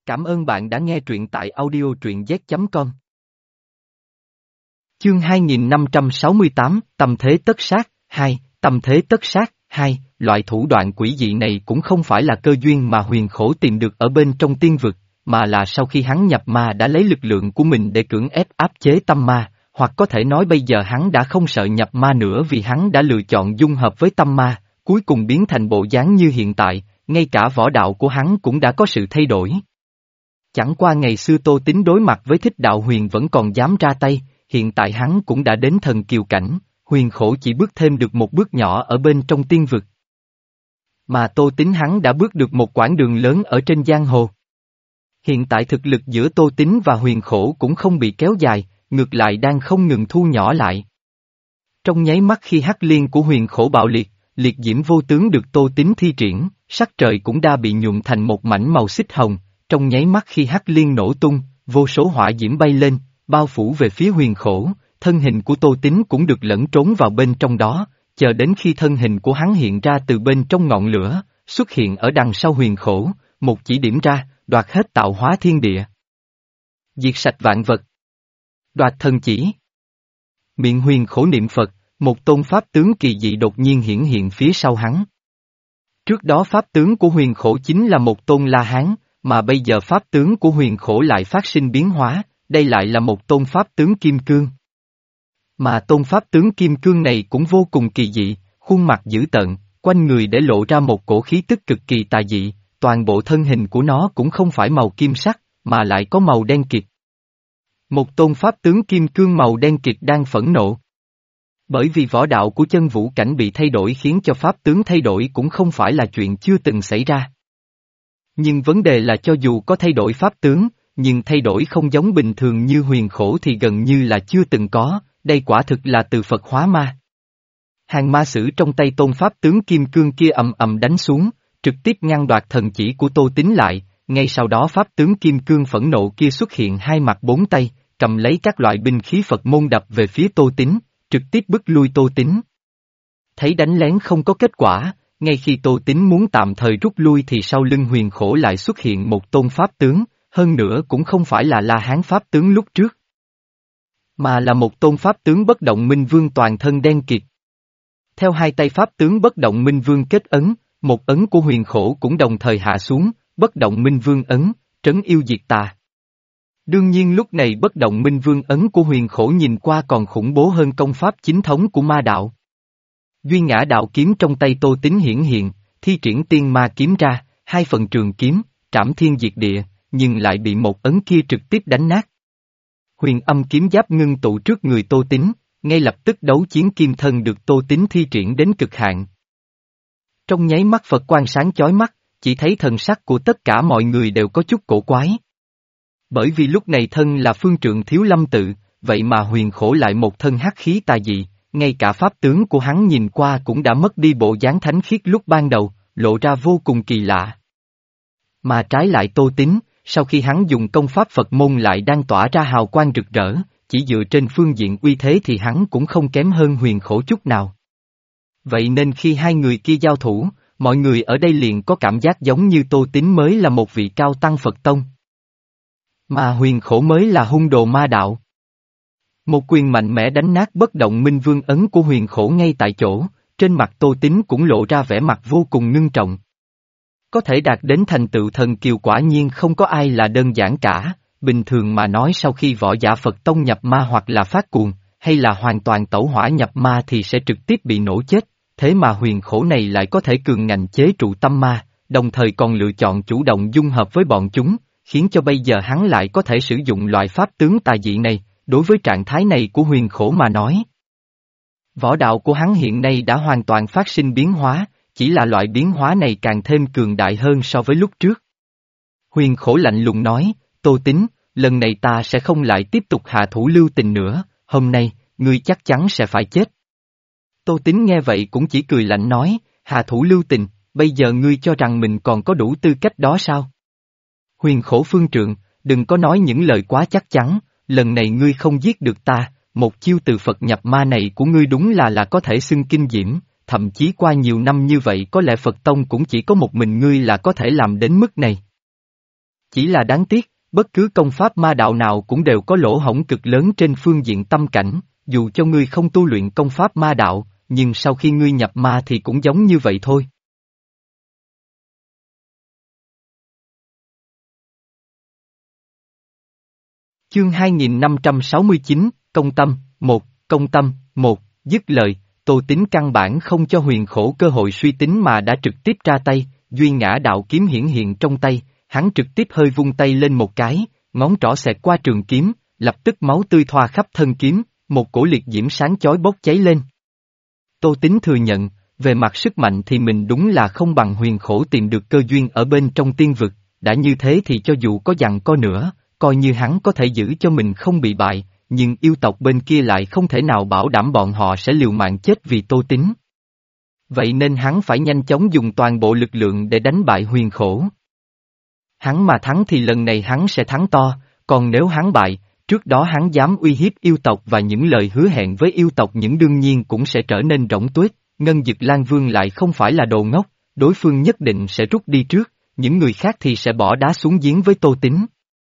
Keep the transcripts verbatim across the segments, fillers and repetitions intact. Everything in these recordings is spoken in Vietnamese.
Cảm ơn bạn đã nghe truyện tại audio truyện z chấm com. Chương hai nghìn năm trăm sáu mươi tám, Tâm thế tất sát, hai, Tâm thế tất sát, hai, loại thủ đoạn quỷ dị này cũng không phải là cơ duyên mà Huyền Khổ tìm được ở bên trong tiên vực, mà là sau khi hắn nhập ma đã lấy lực lượng của mình để cưỡng ép áp chế tâm ma, hoặc có thể nói bây giờ hắn đã không sợ nhập ma nữa vì hắn đã lựa chọn dung hợp với tâm ma, cuối cùng biến thành bộ dáng như hiện tại, ngay cả võ đạo của hắn cũng đã có sự thay đổi. Chẳng qua ngày xưa Tô Tín đối mặt với Thích Đạo Huyền vẫn còn dám ra tay, hiện tại hắn cũng đã đến thần kiều cảnh, Huyền Khổ chỉ bước thêm được một bước nhỏ ở bên trong tiên vực. Mà Tô Tín hắn đã bước được một quãng đường lớn ở trên giang hồ. Hiện tại thực lực giữa Tô Tín và Huyền Khổ cũng không bị kéo dài, ngược lại đang không ngừng thu nhỏ lại. Trong nháy mắt khi hắc liên của Huyền Khổ bạo liệt, liệt diễm vô tướng được Tô Tín thi triển, sắc trời cũng đã bị nhuộm thành một mảnh màu xích hồng. Trong nháy mắt khi hắc liên nổ tung, vô số hỏa diễm bay lên, bao phủ về phía Huyền Khổ, thân hình của Tô Tín cũng được lẫn trốn vào bên trong đó, chờ đến khi thân hình của hắn hiện ra từ bên trong ngọn lửa, xuất hiện ở đằng sau Huyền Khổ, một chỉ điểm ra, đoạt hết tạo hóa thiên địa. Diệt sạch vạn vật. Đoạt thần chỉ. Miệng Huyền Khổ niệm Phật, một tôn pháp tướng kỳ dị đột nhiên hiển hiện phía sau hắn. Trước đó pháp tướng của Huyền Khổ chính là một tôn La Hán, mà bây giờ pháp tướng của Huyền Khổ lại phát sinh biến hóa, đây lại là một tôn pháp tướng Kim Cương. Mà tôn pháp tướng Kim Cương này cũng vô cùng kỳ dị, khuôn mặt dữ tợn, quanh người để lộ ra một cổ khí tức cực kỳ tà dị, toàn bộ thân hình của nó cũng không phải màu kim sắc, mà lại có màu đen kịt. Một tôn pháp tướng Kim Cương màu đen kịt đang phẫn nộ. Bởi vì võ đạo của chân vũ cảnh bị thay đổi khiến cho pháp tướng thay đổi cũng không phải là chuyện chưa từng xảy ra. Nhưng vấn đề là cho dù có thay đổi pháp tướng, nhưng thay đổi không giống bình thường như Huyền Khổ thì gần như là chưa từng có, đây quả thực là từ Phật hóa ma. Hàng ma sử trong tay tôn pháp tướng Kim Cương kia ầm ầm đánh xuống, trực tiếp ngăn đoạt thần chỉ của Tô Tín lại, ngay sau đó pháp tướng Kim Cương phẫn nộ kia xuất hiện hai mặt bốn tay, cầm lấy các loại binh khí Phật môn đập về phía Tô Tín, trực tiếp bức lui Tô Tín. Thấy đánh lén không có kết quả, ngay khi Tô Tín muốn tạm thời rút lui thì sau lưng Huyền Khổ lại xuất hiện một tôn pháp tướng, hơn nữa cũng không phải là La Hán pháp tướng lúc trước, mà là một tôn pháp tướng Bất Động Minh Vương toàn thân đen kịt. Theo hai tay pháp tướng Bất Động Minh Vương kết ấn, một ấn của Huyền Khổ cũng đồng thời hạ xuống, Bất Động Minh Vương ấn, trấn yêu diệt tà. Đương nhiên lúc này Bất Động Minh Vương ấn của Huyền Khổ nhìn qua còn khủng bố hơn công pháp chính thống của ma đạo. Duy Ngã Đạo kiếm trong tay Tô Tín hiển hiện, thi triển tiên ma kiếm ra, hai phần trường kiếm, trảm thiên diệt địa, nhưng lại bị một ấn kia trực tiếp đánh nát. Huyền Âm kiếm giáp ngưng tụ trước người Tô Tín, ngay lập tức đấu chiến kim thân được Tô Tín thi triển đến cực hạn. Trong nháy mắt Phật quang sáng chói mắt, chỉ thấy thần sắc của tất cả mọi người đều có chút cổ quái. Bởi vì lúc này thân là phương trượng Thiếu Lâm tự, vậy mà Huyền Khổ lại một thân hắc khí tà dị. Ngay cả pháp tướng của hắn nhìn qua cũng đã mất đi bộ dáng thánh khiết lúc ban đầu, lộ ra vô cùng kỳ lạ. Mà trái lại Tô Tín, sau khi hắn dùng công pháp Phật môn lại đang tỏa ra hào quang rực rỡ, chỉ dựa trên phương diện uy thế thì hắn cũng không kém hơn Huyền Khổ chút nào. Vậy nên khi hai người kia giao thủ, mọi người ở đây liền có cảm giác giống như Tô Tín mới là một vị cao tăng Phật tông, mà Huyền Khổ mới là hung đồ ma đạo. Một quyền mạnh mẽ đánh nát Bất Động Minh Vương ấn của Huyền Khổ ngay tại chỗ, trên mặt Tô Tín cũng lộ ra vẻ mặt vô cùng ngưng trọng. Có thể đạt đến thành tựu thần kiều quả nhiên không có ai là đơn giản cả, bình thường mà nói sau khi võ giả Phật tông nhập ma hoặc là phát cuồng, hay là hoàn toàn tẩu hỏa nhập ma thì sẽ trực tiếp bị nổ chết, thế mà Huyền Khổ này lại có thể cường ngạnh chế trụ tâm ma, đồng thời còn lựa chọn chủ động dung hợp với bọn chúng, khiến cho bây giờ hắn lại có thể sử dụng loại pháp tướng tà dị này. Đối với trạng thái này của Huyền Khổ mà nói, võ đạo của hắn hiện nay đã hoàn toàn phát sinh biến hóa, chỉ là loại biến hóa này càng thêm cường đại hơn so với lúc trước. Huyền Khổ lạnh lùng nói, Tô Tín, lần này ta sẽ không lại tiếp tục hạ thủ lưu tình nữa, hôm nay, ngươi chắc chắn sẽ phải chết. Tô Tín nghe vậy cũng chỉ cười lạnh nói, hạ thủ lưu tình, bây giờ ngươi cho rằng mình còn có đủ tư cách đó sao? Huyền Khổ phương trượng, đừng có nói những lời quá chắc chắn. Lần này ngươi không giết được ta, một chiêu từ Phật nhập ma này của ngươi đúng là là có thể xưng kinh diễm, thậm chí qua nhiều năm như vậy có lẽ Phật Tông cũng chỉ có một mình ngươi là có thể làm đến mức này. Chỉ là đáng tiếc, bất cứ công pháp ma đạo nào cũng đều có lỗ hổng cực lớn trên phương diện tâm cảnh, dù cho ngươi không tu luyện công pháp ma đạo, nhưng sau khi ngươi nhập ma thì cũng giống như vậy thôi. Chương hai nghìn năm trăm sáu mươi chín, Công Tâm, một, Công Tâm, một, dứt lời, Tô Tín căn bản không cho Huyền Khổ cơ hội suy tính mà đã trực tiếp ra tay, duy ngã đạo kiếm hiển hiện trong tay, hắn trực tiếp hơi vung tay lên một cái, ngón trỏ xẹt qua trường kiếm, lập tức máu tươi thoa khắp thân kiếm, một cổ liệt diễm sáng chói bốc cháy lên. Tô Tín thừa nhận, về mặt sức mạnh thì mình đúng là không bằng Huyền Khổ tìm được cơ duyên ở bên trong tiên vực, đã như thế thì cho dù có dằn co nữa, coi như hắn có thể giữ cho mình không bị bại, nhưng yêu tộc bên kia lại không thể nào bảo đảm bọn họ sẽ liều mạng chết vì Tô Tín. Vậy nên hắn phải nhanh chóng dùng toàn bộ lực lượng để đánh bại Huyền Khổ. Hắn mà thắng thì lần này hắn sẽ thắng to, còn nếu hắn bại, trước đó hắn dám uy hiếp yêu tộc và những lời hứa hẹn với yêu tộc những đương nhiên cũng sẽ trở nên rỗng tuếch. Ngân Dực Lan Vương lại không phải là đồ ngốc, đối phương nhất định sẽ rút đi trước, những người khác thì sẽ bỏ đá xuống giếng với Tô Tín.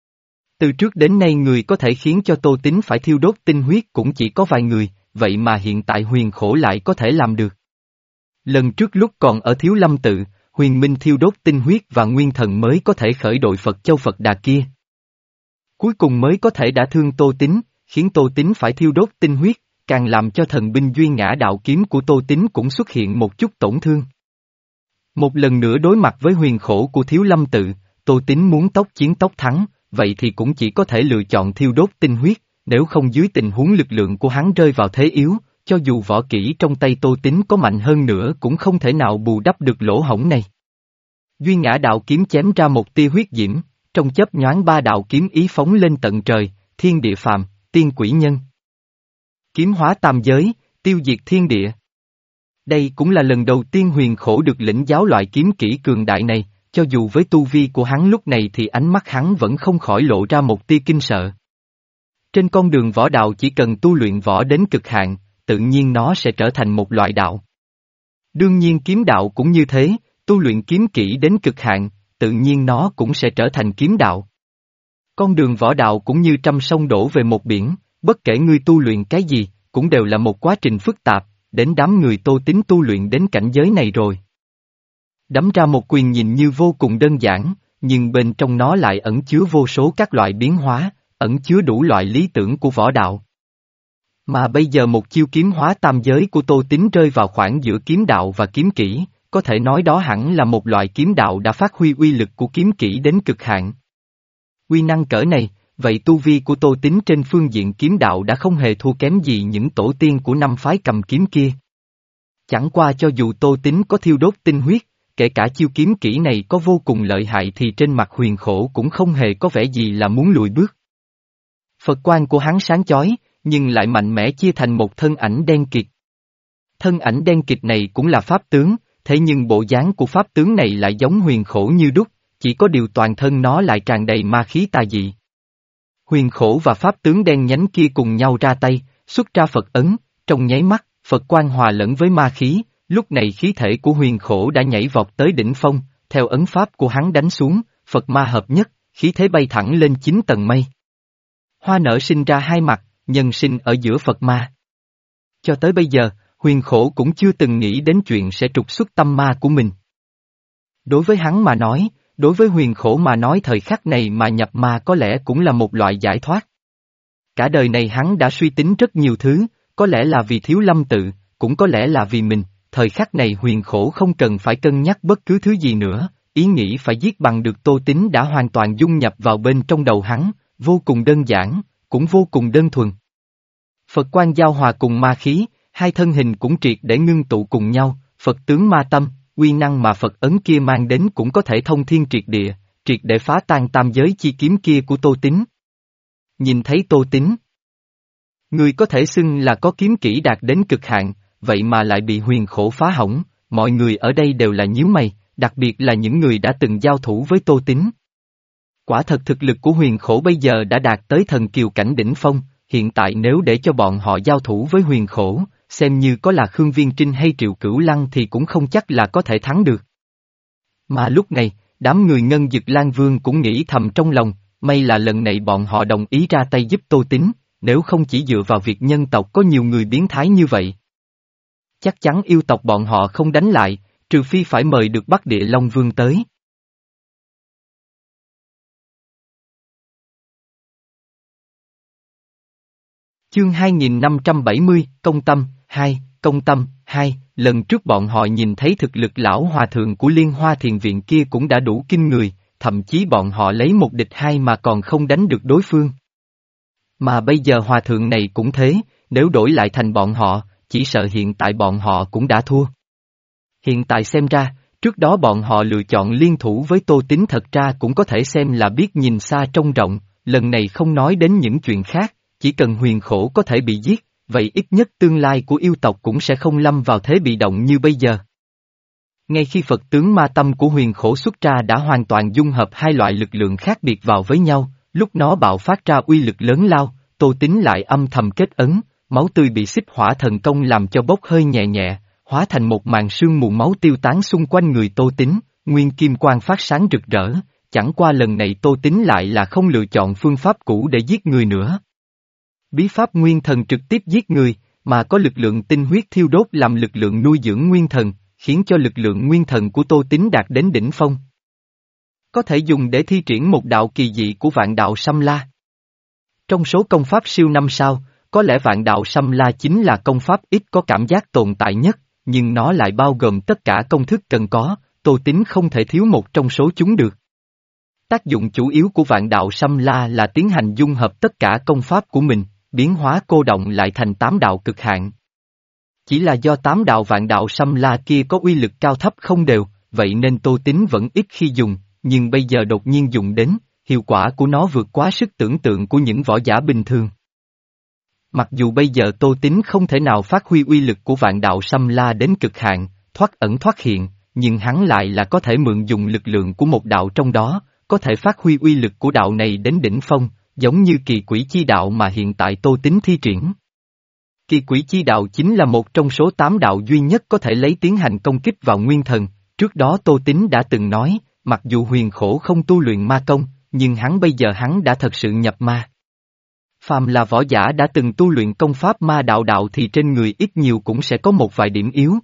Từ trước đến nay người có thể khiến cho Tô Tín phải thiêu đốt tinh huyết cũng chỉ có vài người, vậy mà hiện tại Huyền Khổ lại có thể làm được. Lần trước lúc còn ở Thiếu Lâm Tự, Huyền Minh thiêu đốt tinh huyết và nguyên thần mới có thể khởi đội Phật Châu Phật Đà kia. Cuối cùng mới có thể đã thương Tô Tín, khiến Tô Tín phải thiêu đốt tinh huyết, càng làm cho thần binh duy ngã đạo kiếm của Tô Tín cũng xuất hiện một chút tổn thương. Một lần nữa đối mặt với Huyền Khổ của Thiếu Lâm Tự, Tô Tín muốn tốc chiến tốc thắng, vậy thì cũng chỉ có thể lựa chọn thiêu đốt tinh huyết, nếu không dưới tình huống lực lượng của hắn rơi vào thế yếu, cho dù võ kỹ trong tay Tô Tín có mạnh hơn nữa cũng không thể nào bù đắp được lỗ hổng này. Duy ngã đạo kiếm chém ra một tia huyết diễm, trong chớp nhoáng ba đạo kiếm ý phóng lên tận trời, thiên địa phàm, tiên quỷ nhân. Kiếm hóa tam giới, tiêu diệt thiên địa. Đây cũng là lần đầu tiên Huyền Khổ được lĩnh giáo loại kiếm kỹ cường đại này, cho dù với tu vi của hắn lúc này thì ánh mắt hắn vẫn không khỏi lộ ra một tia kinh sợ. Trên con đường võ đạo chỉ cần tu luyện võ đến cực hạn, tự nhiên nó sẽ trở thành một loại đạo. Đương nhiên kiếm đạo cũng như thế, tu luyện kiếm kỹ đến cực hạn, tự nhiên nó cũng sẽ trở thành kiếm đạo. Con đường võ đạo cũng như trăm sông đổ về một biển, bất kể ngươi tu luyện cái gì, cũng đều là một quá trình phức tạp, đến đám người Tô Tín tu luyện đến cảnh giới này rồi. Đấm ra một quyền nhìn như vô cùng đơn giản, nhưng bên trong nó lại ẩn chứa vô số các loại biến hóa, ẩn chứa đủ loại lý tưởng của võ đạo. Mà bây giờ một chiêu kiếm hóa tam giới của Tô Tín rơi vào khoảng giữa kiếm đạo và kiếm kỹ, có thể nói đó hẳn là một loại kiếm đạo đã phát huy uy lực của kiếm kỹ đến cực hạn. Uy năng cỡ này, vậy tu vi của Tô Tín trên phương diện kiếm đạo đã không hề thua kém gì những tổ tiên của năm phái cầm kiếm kia. Chẳng qua cho dù Tô Tín có thiêu đốt tinh huyết, kể cả chiêu kiếm kỹ này có vô cùng lợi hại thì trên mặt Huyền Khổ cũng không hề có vẻ gì là muốn lùi bước. Phật quang của hắn sáng chói, nhưng lại mạnh mẽ chia thành một thân ảnh đen kịt. Thân ảnh đen kịt này cũng là pháp tướng, thế nhưng bộ dáng của pháp tướng này lại giống Huyền Khổ như đúc, chỉ có điều toàn thân nó lại tràn đầy ma khí tà dị. Huyền Khổ và pháp tướng đen nhánh kia cùng nhau ra tay, xuất ra Phật ấn, trong nháy mắt, Phật quang hòa lẫn với ma khí, lúc này khí thể của Huyền Khổ đã nhảy vọt tới đỉnh phong, theo ấn pháp của hắn đánh xuống, Phật ma hợp nhất, khí thế bay thẳng lên chín tầng mây. Hoa nở sinh ra hai mặt, nhân sinh ở giữa Phật ma. Cho tới bây giờ, Huyền Khổ cũng chưa từng nghĩ đến chuyện sẽ trục xuất tâm ma của mình. Đối với hắn mà nói, đối với Huyền Khổ mà nói thời khắc này mà nhập ma có lẽ cũng là một loại giải thoát. Cả đời này hắn đã suy tính rất nhiều thứ, có lẽ là vì Thiếu Lâm Tự, cũng có lẽ là vì mình, thời khắc này Huyền Khổ không cần phải cân nhắc bất cứ thứ gì nữa, ý nghĩ phải giết bằng được Tô Tín đã hoàn toàn dung nhập vào bên trong đầu hắn, vô cùng đơn giản, cũng vô cùng đơn thuần. Phật quang giao hòa cùng ma khí, hai thân hình cũng triệt để ngưng tụ cùng nhau, Phật tướng ma tâm, uy năng mà Phật ấn kia mang đến cũng có thể thông thiên triệt địa, triệt để phá tan tam giới chi kiếm kia của Tô Tín. Nhìn thấy Tô Tín, người có thể xưng là có kiếm kỹ đạt đến cực hạn, vậy mà lại bị Huyền Khổ phá hỏng, mọi người ở đây đều là nhíu mày, đặc biệt là những người đã từng giao thủ với Tô Tín. Quả thật thực lực của Huyền Khổ bây giờ đã đạt tới thần kiều cảnh đỉnh phong, hiện tại nếu để cho bọn họ giao thủ với Huyền Khổ, xem như có là Khương Viên Trinh hay Triệu Cửu Lăng thì cũng không chắc là có thể thắng được. Mà lúc này, đám người Ngân Dực Lan Vương cũng nghĩ thầm trong lòng, may là lần này bọn họ đồng ý ra tay giúp Tô Tín, nếu không chỉ dựa vào việc nhân tộc có nhiều người biến thái như vậy. Chắc chắn yêu tộc bọn họ không đánh lại, trừ phi phải mời được Bắc Địa Long Vương tới. Chương hai nghìn năm trăm bảy mươi, Công Tâm, hai, Công Tâm, hai, lần trước bọn họ nhìn thấy thực lực lão hòa thượng của Liên Hoa Thiền Viện kia cũng đã đủ kinh người, thậm chí bọn họ lấy một địch hai mà còn không đánh được đối phương. Mà bây giờ hòa thượng này cũng thế, nếu đổi lại thành bọn họ, chỉ sợ hiện tại bọn họ cũng đã thua. Hiện tại xem ra, trước đó bọn họ lựa chọn liên thủ với Tô Tín thật ra cũng có thể xem là biết nhìn xa trông rộng, lần này không nói đến những chuyện khác, chỉ cần Huyền Khổ có thể bị giết, vậy ít nhất tương lai của yêu tộc cũng sẽ không lâm vào thế bị động như bây giờ. Ngay khi Phật tướng ma tâm của Huyền Khổ xuất ra đã hoàn toàn dung hợp hai loại lực lượng khác biệt vào với nhau, lúc nó bạo phát ra uy lực lớn lao, Tô Tín lại âm thầm kết ấn, máu tươi bị xích hỏa thần công làm cho bốc hơi nhẹ nhẹ, hóa thành một màn sương mù máu tiêu tán xung quanh người Tô Tín, nguyên kim quang phát sáng rực rỡ, chẳng qua lần này Tô Tín lại là không lựa chọn phương pháp cũ để giết người nữa. Bí pháp nguyên thần trực tiếp giết người, mà có lực lượng tinh huyết thiêu đốt làm lực lượng nuôi dưỡng nguyên thần, khiến cho lực lượng nguyên thần của Tô Tín đạt đến đỉnh phong. Có thể dùng để thi triển một đạo kỳ dị của vạn đạo Sâm La. Trong số công pháp siêu năm sao, có lẽ vạn đạo Sâm La chính là công pháp ít có cảm giác tồn tại nhất, nhưng nó lại bao gồm tất cả công thức cần có, Tô Tín không thể thiếu một trong số chúng được. Tác dụng chủ yếu của vạn đạo Sâm La là tiến hành dung hợp tất cả công pháp của mình, biến hóa cô động lại thành tám đạo cực hạn. Chỉ là do tám đạo vạn đạo Sâm La kia có uy lực cao thấp không đều, vậy nên Tô Tín vẫn ít khi dùng, nhưng bây giờ đột nhiên dùng đến, hiệu quả của nó vượt quá sức tưởng tượng của những võ giả bình thường. Mặc dù bây giờ Tô Tín không thể nào phát huy uy lực của vạn đạo Sâm La đến cực hạn, thoát ẩn thoát hiện, nhưng hắn lại là có thể mượn dùng lực lượng của một đạo trong đó, có thể phát huy uy lực của đạo này đến đỉnh phong, giống như kỳ quỷ chi đạo mà hiện tại Tô Tín thi triển. Kỳ quỷ chi đạo chính là một trong số tám đạo duy nhất có thể lấy tiến hành công kích vào nguyên thần, trước đó Tô Tín đã từng nói, mặc dù Huyền Khổ không tu luyện ma công, nhưng hắn bây giờ hắn đã thật sự nhập ma. Phàm là võ giả đã từng tu luyện công pháp ma đạo đạo thì trên người ít nhiều cũng sẽ có một vài điểm yếu.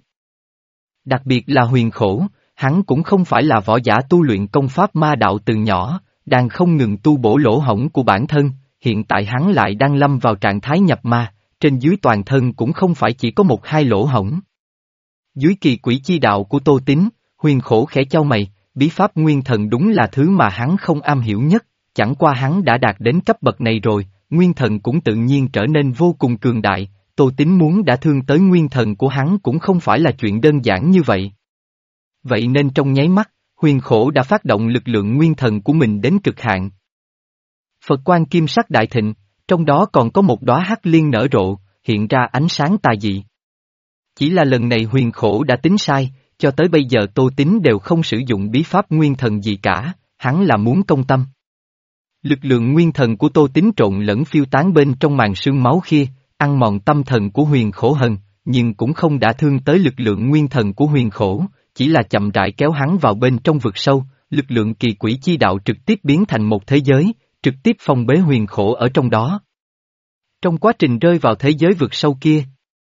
Đặc biệt là Huyền Khổ, hắn cũng không phải là võ giả tu luyện công pháp ma đạo từ nhỏ, đang không ngừng tu bổ lỗ hổng của bản thân, hiện tại hắn lại đang lâm vào trạng thái nhập ma, trên dưới toàn thân cũng không phải chỉ có một hai lỗ hổng. Dưới kỳ quỷ chi đạo của Tô Tín, Huyền Khổ khẽ chau mày, bí pháp nguyên thần đúng là thứ mà hắn không am hiểu nhất, chẳng qua hắn đã đạt đến cấp bậc này rồi, nguyên thần cũng tự nhiên trở nên vô cùng cường đại, Tô Tín muốn đã thương tới nguyên thần của hắn cũng không phải là chuyện đơn giản như vậy. Vậy nên trong nháy mắt, Huyền Khổ đã phát động lực lượng nguyên thần của mình đến cực hạn. Phật quang kim sắc đại thịnh, trong đó còn có một đóa hắc liên nở rộ, hiện ra ánh sáng tà dị. Chỉ là lần này Huyền Khổ đã tính sai, cho tới bây giờ Tô Tín đều không sử dụng bí pháp nguyên thần gì cả, hắn là muốn công tâm. Lực lượng nguyên thần của Tô Tín trộn lẫn phiêu tán bên trong màn sương máu kia, ăn mòn tâm thần của Huyền Khổ hần, nhưng cũng không đã thương tới lực lượng nguyên thần của Huyền Khổ, chỉ là chậm rãi kéo hắn vào bên trong vực sâu, lực lượng kỳ quỷ chi đạo trực tiếp biến thành một thế giới, trực tiếp phong bế Huyền Khổ ở trong đó. Trong quá trình rơi vào thế giới vực sâu kia,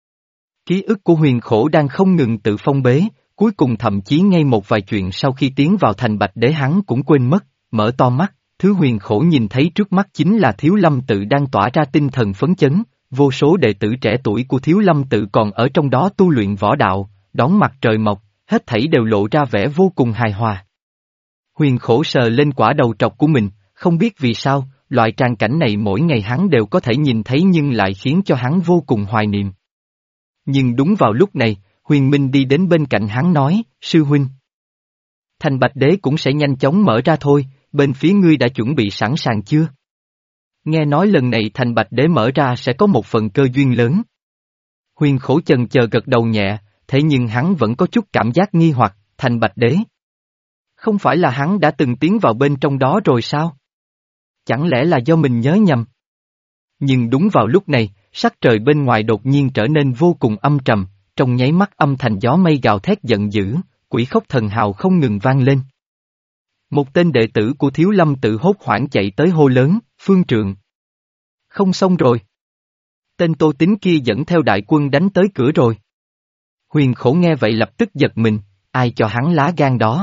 ký ức của Huyền Khổ đang không ngừng tự phong bế, cuối cùng thậm chí ngay một vài chuyện sau khi tiến vào thành Bạch Đế hắn cũng quên mất, mở to mắt, thứ Huyền Khổ nhìn thấy trước mắt chính là Thiếu Lâm Tự đang tỏa ra tinh thần phấn chấn, vô số đệ tử trẻ tuổi của Thiếu Lâm Tự còn ở trong đó tu luyện võ đạo, đón mặt trời mọc, hết thảy đều lộ ra vẻ vô cùng hài hòa. Huyền Khổ sờ lên quả đầu trọc của mình, không biết vì sao, loại tràng cảnh này mỗi ngày hắn đều có thể nhìn thấy nhưng lại khiến cho hắn vô cùng hoài niệm. Nhưng đúng vào lúc này, Huyền Minh đi đến bên cạnh hắn nói, sư huynh. Thành Bạch Đế cũng sẽ nhanh chóng mở ra thôi, bên phía ngươi đã chuẩn bị sẵn sàng chưa? Nghe nói lần này Thành Bạch Đế mở ra sẽ có một phần cơ duyên lớn. Huyền Khổ chần chờ gật đầu nhẹ, thế nhưng hắn vẫn có chút cảm giác nghi hoặc, Thành Bạch Đế. Không phải là hắn đã từng tiến vào bên trong đó rồi sao? Chẳng lẽ là do mình nhớ nhầm? Nhưng đúng vào lúc này, sắc trời bên ngoài đột nhiên trở nên vô cùng âm trầm, trong nháy mắt âm thanh gió mây gào thét giận dữ, quỷ khóc thần hào không ngừng vang lên. Một tên đệ tử của Thiếu Lâm tự hốt hoảng chạy tới hô lớn, Phương Trượng. Không xong rồi. Tên Tô Tín kia dẫn theo đại quân đánh tới cửa rồi. Huyền Khổ nghe vậy lập tức giật mình, ai cho hắn lá gan đó.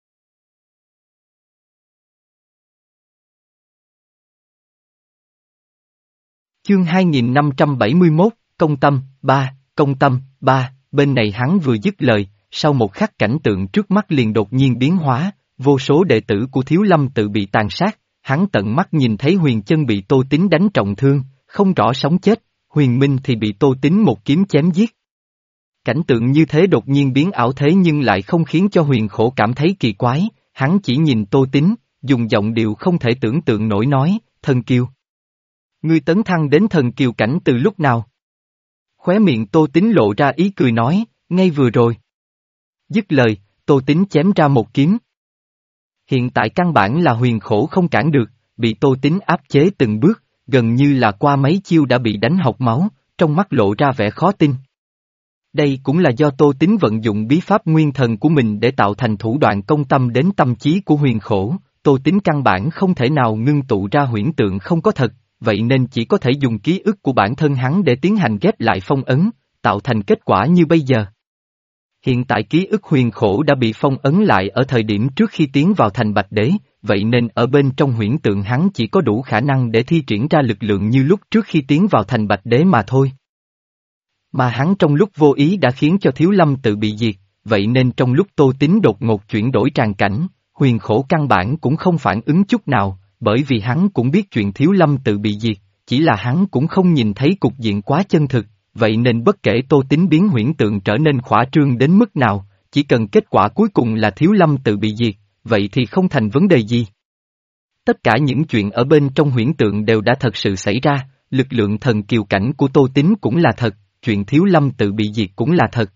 Chương hai nghìn năm trăm bảy mươi mốt, Công Tâm, ba, Công Tâm, ba, bên này hắn vừa dứt lời, sau một khắc cảnh tượng trước mắt liền đột nhiên biến hóa, vô số đệ tử của Thiếu Lâm tự bị tàn sát, hắn tận mắt nhìn thấy Huyền Chân bị Tô Tín đánh trọng thương, không rõ sống chết, Huyền Minh thì bị Tô Tín một kiếm chém giết. Cảnh tượng như thế đột nhiên biến ảo thế nhưng lại không khiến cho Huyền Khổ cảm thấy kỳ quái, hắn chỉ nhìn Tô Tín, dùng giọng điệu không thể tưởng tượng nổi nói, Thần Kiều. Ngươi tấn thăng đến thần kiều cảnh từ lúc nào? Khóe miệng Tô Tín lộ ra ý cười nói, ngay vừa rồi. Dứt lời, Tô Tín chém ra một kiếm. Hiện tại căn bản là Huyền Khổ không cản được, bị Tô Tín áp chế từng bước, gần như là qua mấy chiêu đã bị đánh học máu, trong mắt lộ ra vẻ khó tin. Đây cũng là do Tô Tín vận dụng bí pháp nguyên thần của mình để tạo thành thủ đoạn công tâm đến tâm trí của Huyền Khổ, Tô Tín căn bản không thể nào ngưng tụ ra huyễn tượng không có thật. Vậy nên chỉ có thể dùng ký ức của bản thân hắn để tiến hành ghép lại phong ấn, tạo thành kết quả như bây giờ. Hiện tại ký ức Huyền Khổ đã bị phong ấn lại ở thời điểm trước khi tiến vào thành Bạch Đế, vậy nên ở bên trong huyễn tượng hắn chỉ có đủ khả năng để thi triển ra lực lượng như lúc trước khi tiến vào thành Bạch Đế mà thôi. Mà hắn trong lúc vô ý đã khiến cho Thiếu Lâm tự bị diệt, vậy nên trong lúc Tô Tín đột ngột chuyển đổi tràn cảnh, Huyền Khổ căn bản cũng không phản ứng chút nào. Bởi vì hắn cũng biết chuyện Thiếu Lâm tự bị diệt, chỉ là hắn cũng không nhìn thấy cục diện quá chân thực, vậy nên bất kể Tô Tín biến huyễn tượng trở nên khỏa trương đến mức nào, chỉ cần kết quả cuối cùng là Thiếu Lâm tự bị diệt, vậy thì không thành vấn đề gì. Tất cả những chuyện ở bên trong huyễn tượng đều đã thật sự xảy ra, lực lượng thần kiều cảnh của Tô Tín cũng là thật, chuyện Thiếu Lâm tự bị diệt cũng là thật.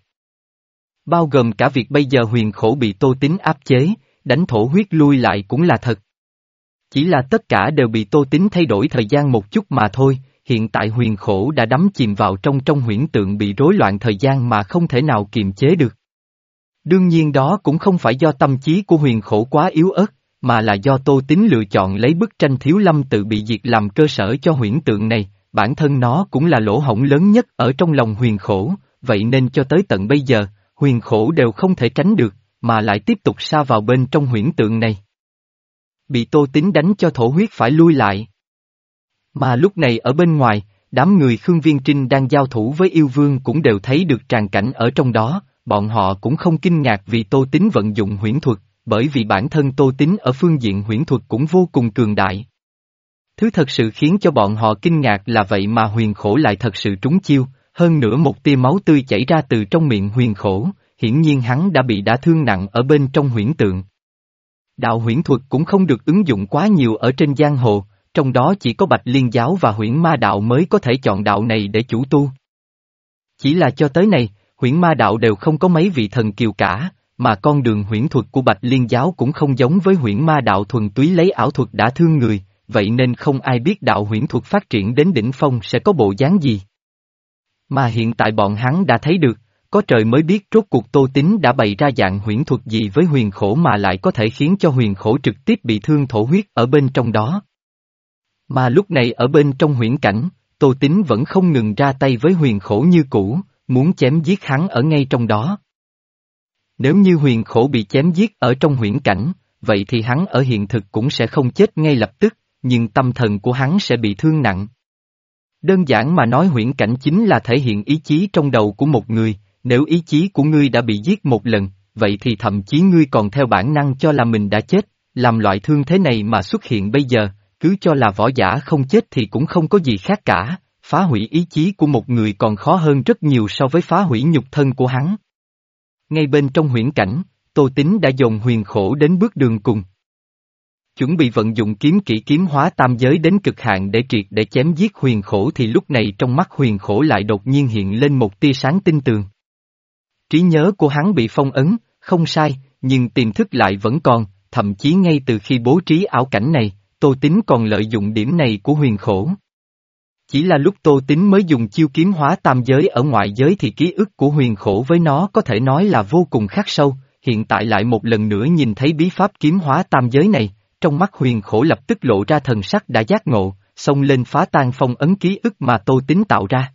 Bao gồm cả việc bây giờ Huyền Khổ bị Tô Tín áp chế, đánh thổ huyết lui lại cũng là thật. Chỉ là tất cả đều bị Tô Tín thay đổi thời gian một chút mà thôi, hiện tại Huyền Khổ đã đắm chìm vào trong trong huyễn tượng bị rối loạn thời gian mà không thể nào kiềm chế được. Đương nhiên đó cũng không phải do tâm trí của Huyền Khổ quá yếu ớt, mà là do Tô Tín lựa chọn lấy bức tranh Thiếu Lâm tự bị diệt làm cơ sở cho huyễn tượng này, bản thân nó cũng là lỗ hổng lớn nhất ở trong lòng Huyền Khổ, vậy nên cho tới tận bây giờ, Huyền Khổ đều không thể tránh được, mà lại tiếp tục sa vào bên trong huyễn tượng này. Bị Tô Tín đánh cho thổ huyết phải lui lại. Mà lúc này ở bên ngoài, đám người Khương Viên Trinh đang giao thủ với yêu vương cũng đều thấy được tràn cảnh ở trong đó, bọn họ cũng không kinh ngạc vì Tô Tín vận dụng huyễn thuật, bởi vì bản thân Tô Tín ở phương diện huyễn thuật cũng vô cùng cường đại. Thứ thật sự khiến cho bọn họ kinh ngạc là vậy mà Huyền Khổ lại thật sự trúng chiêu, hơn nữa một tia máu tươi chảy ra từ trong miệng Huyền Khổ, hiển nhiên hắn đã bị đả thương nặng ở bên trong huyễn tượng. Đạo huyễn thuật cũng không được ứng dụng quá nhiều ở trên giang hồ, trong đó chỉ có Bạch Liên giáo và Huyễn Ma đạo mới có thể chọn đạo này để chủ tu. Chỉ là cho tới này, Huyễn Ma đạo đều không có mấy vị thần kiều cả, mà con đường huyễn thuật của Bạch Liên giáo cũng không giống với Huyễn Ma đạo thuần túy lấy ảo thuật đã thương người, vậy nên không ai biết đạo huyễn thuật phát triển đến đỉnh phong sẽ có bộ dáng gì. Mà hiện tại bọn hắn đã thấy được, có trời mới biết rốt cuộc Tô Tín đã bày ra dạng huyễn thuật gì với Huyền Khổ mà lại có thể khiến cho Huyền Khổ trực tiếp bị thương thổ huyết ở bên trong đó. Mà lúc này ở bên trong huyễn cảnh, Tô Tín vẫn không ngừng ra tay với Huyền Khổ như cũ, muốn chém giết hắn ở ngay trong đó. Nếu như Huyền Khổ bị chém giết ở trong huyễn cảnh, vậy thì hắn ở hiện thực cũng sẽ không chết ngay lập tức, nhưng tâm thần của hắn sẽ bị thương nặng. Đơn giản mà nói huyễn cảnh chính là thể hiện ý chí trong đầu của một người, nếu ý chí của ngươi đã bị giết một lần, vậy thì thậm chí ngươi còn theo bản năng cho là mình đã chết, làm loại thương thế này mà xuất hiện bây giờ, cứ cho là võ giả không chết thì cũng không có gì khác cả, phá hủy ý chí của một người còn khó hơn rất nhiều so với phá hủy nhục thân của hắn. Ngay bên trong huyễn cảnh, Tô Tín đã dồn Huyền Khổ đến bước đường cùng. Chuẩn bị vận dụng kiếm kỹ kiếm hóa tam giới đến cực hạn để triệt để chém giết Huyền Khổ thì lúc này trong mắt Huyền Khổ lại đột nhiên hiện lên một tia sáng tinh tường. Trí nhớ của hắn bị phong ấn, không sai, nhưng tiềm thức lại vẫn còn, thậm chí ngay từ khi bố trí ảo cảnh này, Tô Tín còn lợi dụng điểm này của Huyền Khổ. Chỉ là lúc Tô Tín mới dùng chiêu kiếm hóa tam giới ở ngoại giới thì ký ức của Huyền Khổ với nó có thể nói là vô cùng khắc sâu, hiện tại lại một lần nữa nhìn thấy bí pháp kiếm hóa tam giới này, trong mắt huyền khổ lập tức lộ ra thần sắc đã giác ngộ, xông lên phá tan phong ấn ký ức mà Tô Tín tạo ra.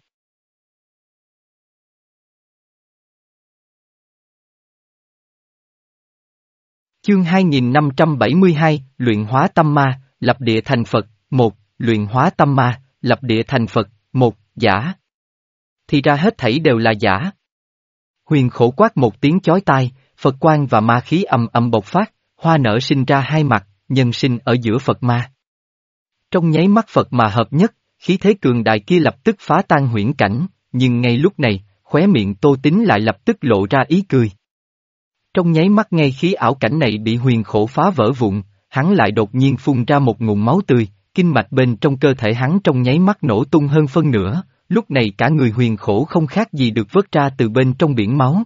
Chương hai nghìn năm trăm bảy mươi hai, Luyện hóa tâm ma, lập địa thành Phật, một, Luyện hóa tâm ma, lập địa thành Phật, một, giả. Thì ra hết thảy đều là giả. Huyền khổ quát một tiếng chói tai, Phật quang và ma khí ầm ầm bộc phát, hoa nở sinh ra hai mặt, nhân sinh ở giữa Phật ma. Trong nháy mắt Phật mà hợp nhất, khí thế cường đại kia lập tức phá tan huyễn cảnh, nhưng ngay lúc này, khóe miệng Tô Tín lại lập tức lộ ra ý cười. Trong nháy mắt ngay khí ảo cảnh này bị huyền khổ phá vỡ vụn, hắn lại đột nhiên phun ra một ngụm máu tươi, kinh mạch bên trong cơ thể hắn trong nháy mắt nổ tung hơn phân nửa, lúc này cả người huyền khổ không khác gì được vớt ra từ bên trong biển máu.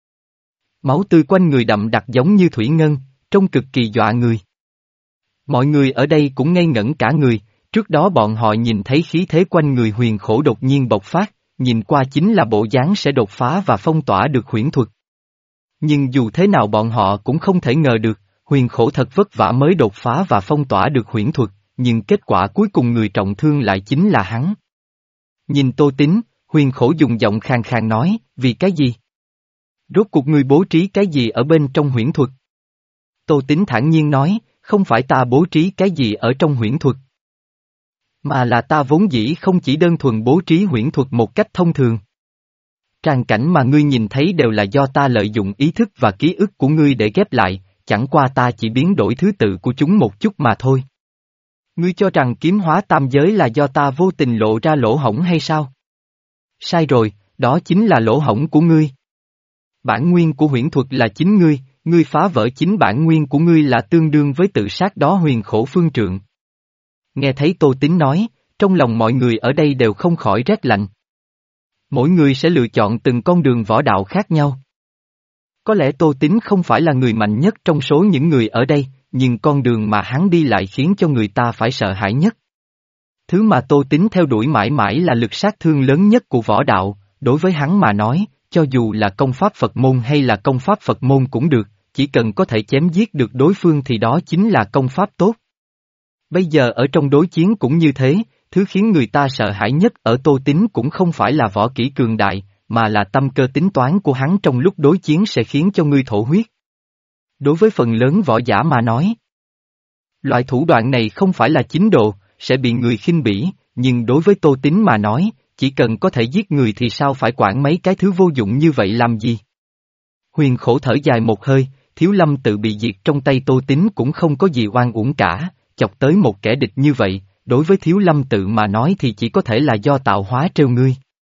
Máu tươi quanh người đậm đặc giống như thủy ngân, trông cực kỳ dọa người. Mọi người ở đây cũng ngây ngẩn cả người, trước đó bọn họ nhìn thấy khí thế quanh người huyền khổ đột nhiên bộc phát, nhìn qua chính là bộ dáng sẽ đột phá và phong tỏa được huyễn thuật. Nhưng dù thế nào bọn họ cũng không thể ngờ được, huyền khổ thật vất vả mới đột phá và phong tỏa được huyễn thuật, nhưng kết quả cuối cùng người trọng thương lại chính là hắn. Nhìn Tô Tín, huyền khổ dùng giọng khàn khàn nói, vì cái gì? Rốt cuộc ngươi bố trí cái gì ở bên trong huyễn thuật? Tô Tín thản nhiên nói, không phải ta bố trí cái gì ở trong huyễn thuật. Mà là ta vốn dĩ không chỉ đơn thuần bố trí huyễn thuật một cách thông thường. Tràng cảnh mà ngươi nhìn thấy đều là do ta lợi dụng ý thức và ký ức của ngươi để ghép lại, chẳng qua ta chỉ biến đổi thứ tự của chúng một chút mà thôi. Ngươi cho rằng kiếm hóa tam giới là do ta vô tình lộ ra lỗ hổng hay sao? Sai rồi, đó chính là lỗ hổng của ngươi. Bản nguyên của huyễn thuật là chính ngươi, ngươi phá vỡ chính bản nguyên của ngươi là tương đương với tự sát đó huyền khổ phương trượng. Nghe thấy Tô Tín nói, trong lòng mọi người ở đây đều không khỏi rét lạnh. Mỗi người sẽ lựa chọn từng con đường võ đạo khác nhau. Có lẽ Tô Tín không phải là người mạnh nhất trong số những người ở đây, nhưng con đường mà hắn đi lại khiến cho người ta phải sợ hãi nhất. Thứ mà Tô Tín theo đuổi mãi mãi là lực sát thương lớn nhất của võ đạo, đối với hắn mà nói, cho dù là công pháp Phật môn hay là công pháp Phật môn cũng được, chỉ cần có thể chém giết được đối phương thì đó chính là công pháp tốt. Bây giờ ở trong đối chiến cũng như thế, thứ khiến người ta sợ hãi nhất ở Tô Tín cũng không phải là võ kỹ cường đại, mà là tâm cơ tính toán của hắn trong lúc đối chiến sẽ khiến cho ngươi thổ huyết. Đối với phần lớn võ giả mà nói, loại thủ đoạn này không phải là chính độ, sẽ bị người khinh bỉ, nhưng đối với Tô Tín mà nói, chỉ cần có thể giết người thì sao phải quản mấy cái thứ vô dụng như vậy làm gì? Huyền khổ thở dài một hơi, Thiếu Lâm tự bị diệt trong tay Tô Tín cũng không có gì oan uổng cả, chọc tới một kẻ địch như vậy, đối với Thiếu Lâm tự mà nói thì chỉ có thể là do tạo hóa trêu ngươi.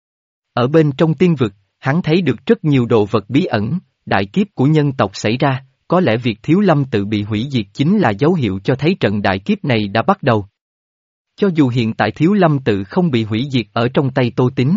Ở bên trong tiên vực, hắn thấy được rất nhiều đồ vật bí ẩn, đại kiếp của nhân tộc xảy ra, có lẽ việc Thiếu Lâm tự bị hủy diệt chính là dấu hiệu cho thấy trận đại kiếp này đã bắt đầu. Cho dù hiện tại Thiếu Lâm tự không bị hủy diệt ở trong tay Tô Tín,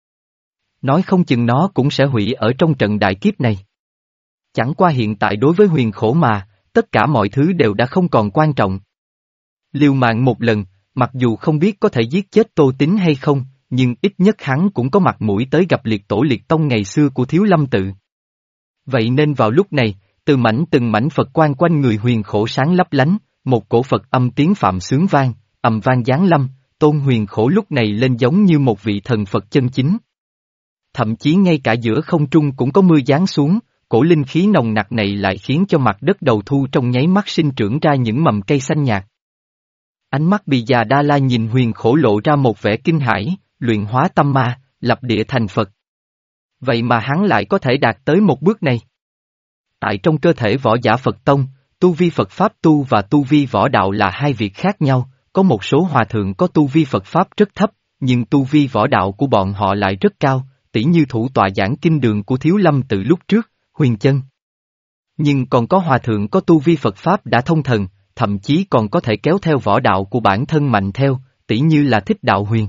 nói không chừng nó cũng sẽ hủy ở trong trận đại kiếp này. Chẳng qua hiện tại đối với huyền khổ mà, tất cả mọi thứ đều đã không còn quan trọng. Liều mạng một lần, mặc dù không biết có thể giết chết Tô Tín hay không, nhưng ít nhất hắn cũng có mặt mũi tới gặp liệt tổ liệt tông ngày xưa của Thiếu Lâm tự. Vậy nên vào lúc này, từ mảnh từng mảnh Phật quan quanh người huyền khổ sáng lấp lánh, một cổ Phật âm tiếng phạm sướng vang, ầm vang giáng lâm, tôn huyền khổ lúc này lên giống như một vị thần Phật chân chính. Thậm chí ngay cả giữa không trung cũng có mưa giáng xuống, cổ linh khí nồng nặc này lại khiến cho mặt đất đầu thu trong nháy mắt sinh trưởng ra những mầm cây xanh nhạt. Ánh mắt Bì Già Đa La nhìn huyền khổ lộ ra một vẻ kinh hãi, luyện hóa tâm ma, lập địa thành Phật. Vậy mà hắn lại có thể đạt tới một bước này. Tại trong cơ thể võ giả Phật Tông, tu vi Phật Pháp tu và tu vi võ đạo là hai việc khác nhau, có một số hòa thượng có tu vi Phật Pháp rất thấp, nhưng tu vi võ đạo của bọn họ lại rất cao, tỉ như thủ tọa giảng kinh đường của Thiếu Lâm tự lúc trước, Huyền Chân. Nhưng còn có hòa thượng có tu vi Phật Pháp đã thông thần, thậm chí còn có thể kéo theo võ đạo của bản thân mạnh theo, tỉ như là Thích Đạo Huyền.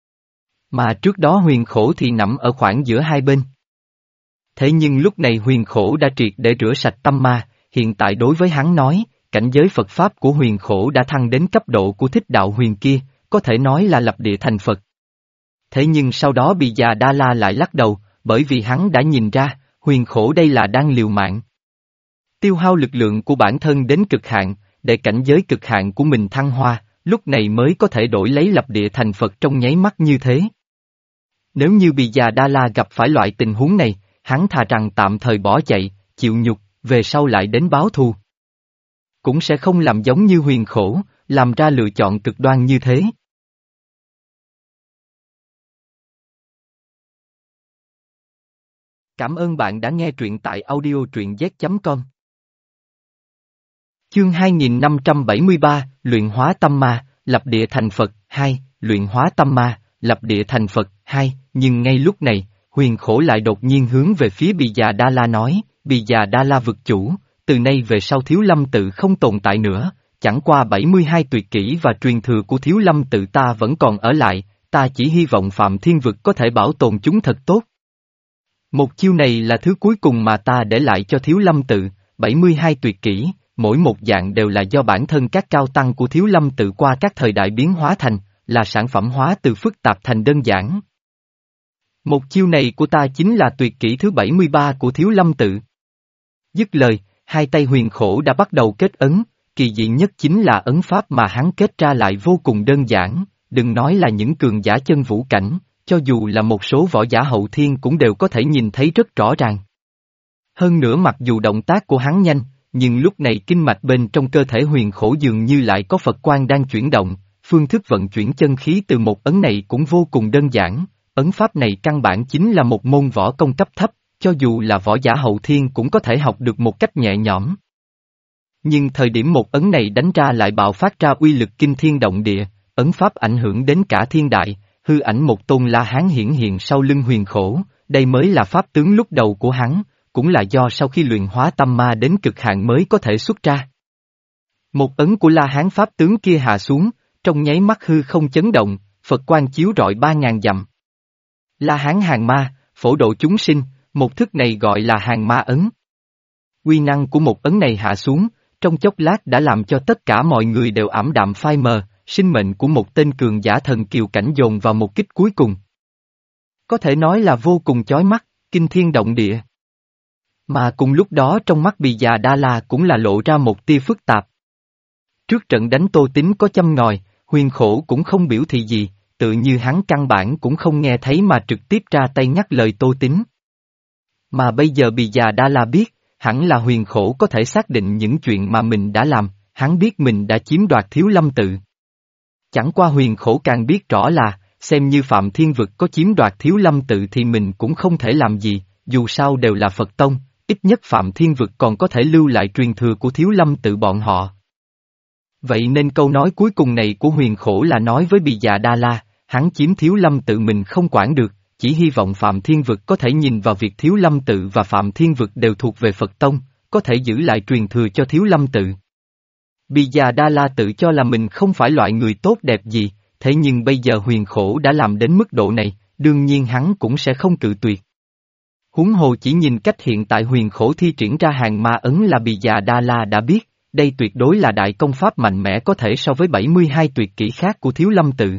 Mà trước đó huyền khổ thì nằm ở khoảng giữa hai bên. Thế nhưng lúc này huyền khổ đã triệt để rửa sạch tâm ma, hiện tại đối với hắn nói, cảnh giới Phật Pháp của huyền khổ đã thăng đến cấp độ của Thích Đạo Huyền kia, có thể nói là lập địa thành Phật. Thế nhưng sau đó Bì Già Đa La lại lắc đầu, bởi vì hắn đã nhìn ra, huyền khổ đây là đang liều mạng. Tiêu hao lực lượng của bản thân đến cực hạn, để cảnh giới cực hạn của mình thăng hoa, lúc này mới có thể đổi lấy lập địa thành Phật trong nháy mắt như thế. Nếu như Bì Già Đa La gặp phải loại tình huống này, hắn thà rằng tạm thời bỏ chạy, chịu nhục, về sau lại đến báo thù. Cũng sẽ không làm giống như Huyền Khổ, làm ra lựa chọn cực đoan như thế. Cảm ơn bạn đã nghe truyện tại audio truyện z chấm com. Chương hai nghìn năm trăm bảy mươi ba, Luyện hóa tâm ma, lập địa thành Phật, hai, Luyện hóa tâm ma, lập địa thành Phật, hai, nhưng ngay lúc này, Huyền Khổ lại đột nhiên hướng về phía Bì Già Đa La nói, Bì Già Đa La vực chủ, từ nay về sau Thiếu Lâm tự không tồn tại nữa, chẳng qua bảy mươi hai tuyệt kỹ và truyền thừa của Thiếu Lâm tự ta vẫn còn ở lại, ta chỉ hy vọng Phạm Thiên Vực có thể bảo tồn chúng thật tốt. Một chiêu này là thứ cuối cùng mà ta để lại cho Thiếu Lâm tự, bảy mươi hai tuyệt kỹ, mỗi một dạng đều là do bản thân các cao tăng của Thiếu Lâm tự qua các thời đại biến hóa thành, là sản phẩm hóa từ phức tạp thành đơn giản. Một chiêu này của ta chính là tuyệt kỹ thứ bảy mươi ba của Thiếu Lâm tự. Dứt lời, hai tay Huyền Khổ đã bắt đầu kết ấn, kỳ dị nhất chính là ấn pháp mà hắn kết ra lại vô cùng đơn giản, đừng nói là những cường giả chân vũ cảnh, cho dù là một số võ giả hậu thiên cũng đều có thể nhìn thấy rất rõ ràng. Hơn nữa mặc dù động tác của hắn nhanh, nhưng lúc này kinh mạch bên trong cơ thể Huyền Khổ dường như lại có Phật quang đang chuyển động, phương thức vận chuyển chân khí từ một ấn này cũng vô cùng đơn giản, ấn pháp này căn bản chính là một môn võ công cấp thấp, cho dù là võ giả hậu thiên cũng có thể học được một cách nhẹ nhõm. Nhưng thời điểm một ấn này đánh ra lại bạo phát ra uy lực kinh thiên động địa, ấn pháp ảnh hưởng đến cả thiên đại, hư ảnh một tôn La Hán hiển hiện sau lưng Huyền Khổ, đây mới là pháp tướng lúc đầu của hắn, cũng là do sau khi luyện hóa tâm ma đến cực hạn mới có thể xuất ra. Một ấn của La Hán pháp tướng kia hạ xuống, trong nháy mắt hư không chấn động, Phật quang chiếu rọi ba ngàn dặm. La Hán hàng ma, phổ độ chúng sinh, một thức này gọi là hàng ma ấn. Uy năng của một ấn này hạ xuống, trong chốc lát đã làm cho tất cả mọi người đều ảm đạm phai mờ, sinh mệnh của một tên cường giả thần kiều cảnh dồn vào một kích cuối cùng. Có thể nói là vô cùng chói mắt, kinh thiên động địa. Mà cùng lúc đó trong mắt Bì Già Đa La cũng là lộ ra một tia phức tạp. Trước trận đánh Tô Tín có châm ngòi, Huyền Khổ cũng không biểu thị gì, tự như hắn căn bản cũng không nghe thấy mà trực tiếp ra tay ngắt lời Tô Tín. Mà bây giờ Bì Già Đa La biết, hẳn là Huyền Khổ có thể xác định những chuyện mà mình đã làm, hắn biết mình đã chiếm đoạt Thiếu Lâm tự. Chẳng qua Huyền Khổ càng biết rõ là, xem như Phạm Thiên Vực có chiếm đoạt Thiếu Lâm tự thì mình cũng không thể làm gì, dù sao đều là Phật tông, ít nhất Phạm Thiên Vực còn có thể lưu lại truyền thừa của Thiếu Lâm tự bọn họ. Vậy nên câu nói cuối cùng này của Huyền Khổ là nói với Bì Già Đa La, hắn chiếm Thiếu Lâm tự mình không quản được, chỉ hy vọng Phạm Thiên Vực có thể nhìn vào việc Thiếu Lâm tự và Phạm Thiên Vực đều thuộc về Phật tông, có thể giữ lại truyền thừa cho Thiếu Lâm tự. Bì Già Đa La tự cho là mình không phải loại người tốt đẹp gì, thế nhưng bây giờ Huyền Khổ đã làm đến mức độ này, đương nhiên hắn cũng sẽ không cự tuyệt. Huống hồ chỉ nhìn cách hiện tại Huyền Khổ thi triển ra hàng ma ấn là Bì Già Đa La đã biết, đây tuyệt đối là đại công pháp mạnh mẽ có thể so với bảy mươi hai tuyệt kỹ khác của Thiếu Lâm tự.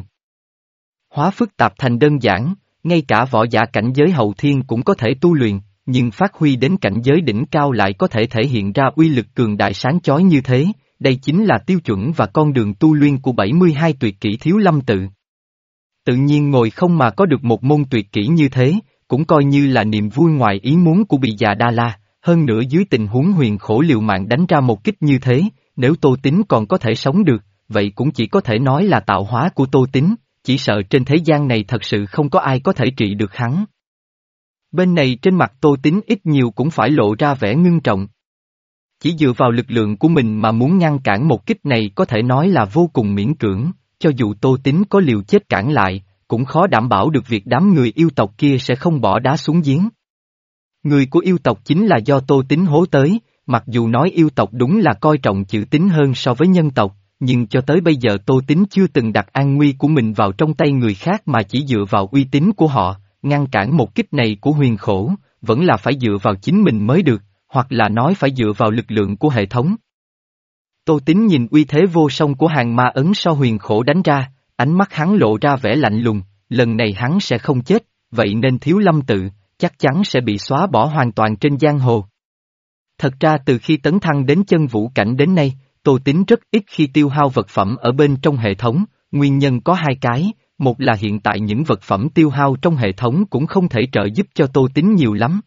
Hóa phức tạp thành đơn giản, ngay cả võ giả cảnh giới hậu thiên cũng có thể tu luyện, nhưng phát huy đến cảnh giới đỉnh cao lại có thể thể hiện ra uy lực cường đại sáng chói như thế, đây chính là tiêu chuẩn và con đường tu luyện của bảy mươi hai tuyệt kỹ Thiếu Lâm tự. Tự nhiên ngồi không mà có được một môn tuyệt kỹ như thế, cũng coi như là niềm vui ngoài ý muốn của Bì Già Đa La, hơn nữa dưới tình huống Huyền Khổ liều mạng đánh ra một kích như thế, nếu Tô Tín còn có thể sống được, vậy cũng chỉ có thể nói là tạo hóa của Tô Tín, chỉ sợ trên thế gian này thật sự không có ai có thể trị được hắn. Bên này trên mặt Tô Tín ít nhiều cũng phải lộ ra vẻ ngưng trọng. Chỉ dựa vào lực lượng của mình mà muốn ngăn cản một kích này có thể nói là vô cùng miễn cưỡng, cho dù Tô Tín có liều chết cản lại, cũng khó đảm bảo được việc đám người yêu tộc kia sẽ không bỏ đá xuống giếng. Người của yêu tộc chính là do Tô Tín hố tới, mặc dù nói yêu tộc đúng là coi trọng chữ tín hơn so với nhân tộc, nhưng cho tới bây giờ Tô Tín chưa từng đặt an nguy của mình vào trong tay người khác mà chỉ dựa vào uy tín của họ, ngăn cản một kích này của Huyền Khổ, vẫn là phải dựa vào chính mình mới được, hoặc là nói phải dựa vào lực lượng của hệ thống. Tô Tín nhìn uy thế vô song của hàng ma ấn so Huyền Khổ đánh ra, ánh mắt hắn lộ ra vẻ lạnh lùng, lần này hắn sẽ không chết, vậy nên Thiếu Lâm tự chắc chắn sẽ bị xóa bỏ hoàn toàn trên giang hồ. Thật ra từ khi tấn thăng đến chân vũ cảnh đến nay, Tô Tín rất ít khi tiêu hao vật phẩm ở bên trong hệ thống, nguyên nhân có hai cái, một là hiện tại những vật phẩm tiêu hao trong hệ thống cũng không thể trợ giúp cho Tô Tín nhiều lắm.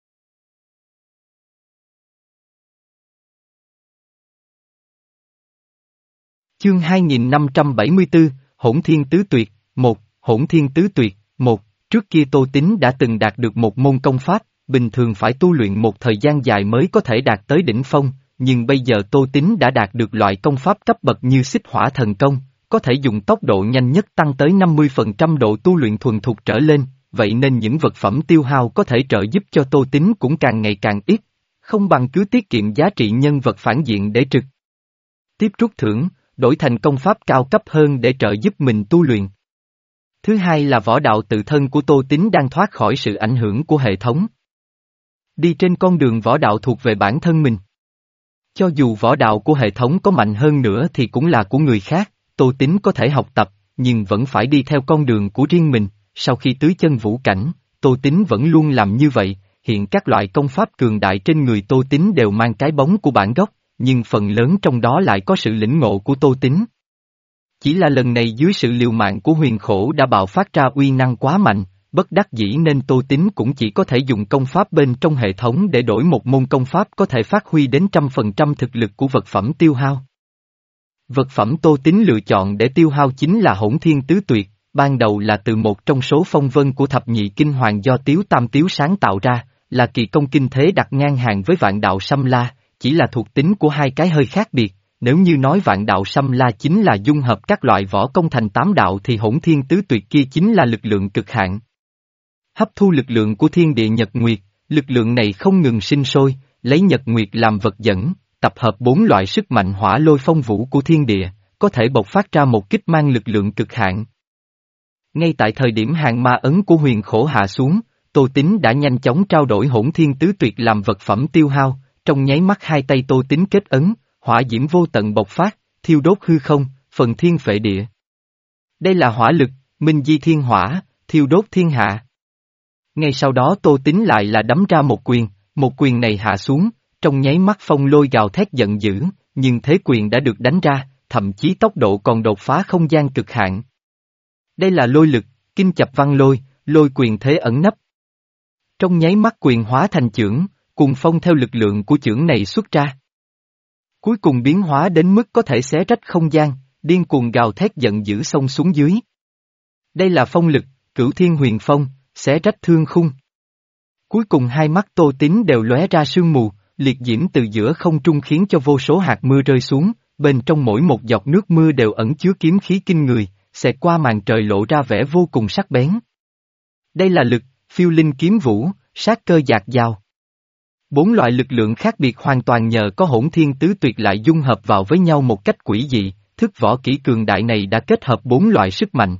Chương hai nghìn năm trăm bảy mươi tư, Hỗn Thiên Tứ Tuyệt, một, Hỗn Thiên Tứ Tuyệt, một, trước kia Tô Tín đã từng đạt được một môn công pháp, bình thường phải tu luyện một thời gian dài mới có thể đạt tới đỉnh phong, nhưng bây giờ Tô Tín đã đạt được loại công pháp cấp bậc như Xích Hỏa Thần Công, có thể dùng tốc độ nhanh nhất tăng tới năm mươi phần trăm độ tu luyện thuần thục trở lên, vậy nên những vật phẩm tiêu hao có thể trợ giúp cho Tô Tín cũng càng ngày càng ít, không bằng cứ tiết kiệm giá trị nhân vật phản diện để trực tiếp rút thưởng, đổi thành công pháp cao cấp hơn để trợ giúp mình tu luyện. Thứ hai là võ đạo tự thân của Tô Tín đang thoát khỏi sự ảnh hưởng của hệ thống. Đi trên con đường võ đạo thuộc về bản thân mình. Cho dù võ đạo của hệ thống có mạnh hơn nữa thì cũng là của người khác, Tô Tín có thể học tập, nhưng vẫn phải đi theo con đường của riêng mình. Sau khi tứ chân vũ cảnh, Tô Tín vẫn luôn làm như vậy, hiện các loại công pháp cường đại trên người Tô Tín đều mang cái bóng của bản gốc, nhưng phần lớn trong đó lại có sự lĩnh ngộ của Tô Tín. Chỉ là lần này dưới sự liều mạng của Huyền Khổ đã bạo phát ra uy năng quá mạnh, bất đắc dĩ nên Tô Tín cũng chỉ có thể dùng công pháp bên trong hệ thống để đổi một môn công pháp có thể phát huy đến trăm phần trăm thực lực của vật phẩm tiêu hao. Vật phẩm Tô Tín lựa chọn để tiêu hao chính là Hỗn Thiên Tứ Tuyệt, ban đầu là từ một trong số phong vân của thập nhị kinh hoàng do Tiếu Tam Tiếu sáng tạo ra, là kỳ công kinh thế đặt ngang hàng với Vạn Đạo Sâm La, chỉ là thuộc tính của hai cái hơi khác biệt. Nếu như nói Vạn Đạo Sâm La chính là dung hợp các loại võ công thành tám đạo thì Hỗn Thiên Tứ Tuyệt kia chính là lực lượng cực hạn. Hấp thu lực lượng của thiên địa nhật nguyệt, lực lượng này không ngừng sinh sôi, lấy nhật nguyệt làm vật dẫn, tập hợp bốn loại sức mạnh hỏa lôi phong vũ của thiên địa, có thể bộc phát ra một kích mang lực lượng cực hạn. Ngay tại thời điểm hàng ma ấn của Huyền Khổ hạ xuống, Tô Tín đã nhanh chóng trao đổi Hỗn Thiên Tứ Tuyệt làm vật phẩm tiêu hao, trong nháy mắt hai tay Tô Tín kết ấn, hỏa diễm vô tận bộc phát, thiêu đốt hư không, phần thiên phệ địa. Đây là hỏa lực, minh di thiên hỏa, thiêu đốt thiên hạ. Ngay sau đó Tô Tín lại là đấm ra một quyền, một quyền này hạ xuống, trong nháy mắt phong lôi gào thét giận dữ, nhưng thế quyền đã được đánh ra, thậm chí tốc độ còn đột phá không gian cực hạn. Đây là lôi lực, kinh chập văn lôi, lôi quyền thế ẩn nấp. Trong nháy mắt quyền hóa thành chưởng, cùng phong theo lực lượng của chưởng này xuất ra. Cuối cùng biến hóa đến mức có thể xé rách không gian, điên cuồng gào thét giận dữ xông xuống dưới. Đây là phong lực, cửu thiên huyền phong, xé rách thương khung. Cuối cùng hai mắt Tô Tín đều lóe ra sương mù, liệt diễm từ giữa không trung khiến cho vô số hạt mưa rơi xuống, bên trong mỗi một giọt nước mưa đều ẩn chứa kiếm khí kinh người, xẹt qua màn trời lộ ra vẻ vô cùng sắc bén. Đây là lực, phiêu linh kiếm vũ, sát cơ dạt dào. Bốn loại lực lượng khác biệt hoàn toàn nhờ có Hỗn Thiên Tứ Tuyệt lại dung hợp vào với nhau một cách quỷ dị, thức võ kỹ cường đại này đã kết hợp bốn loại sức mạnh.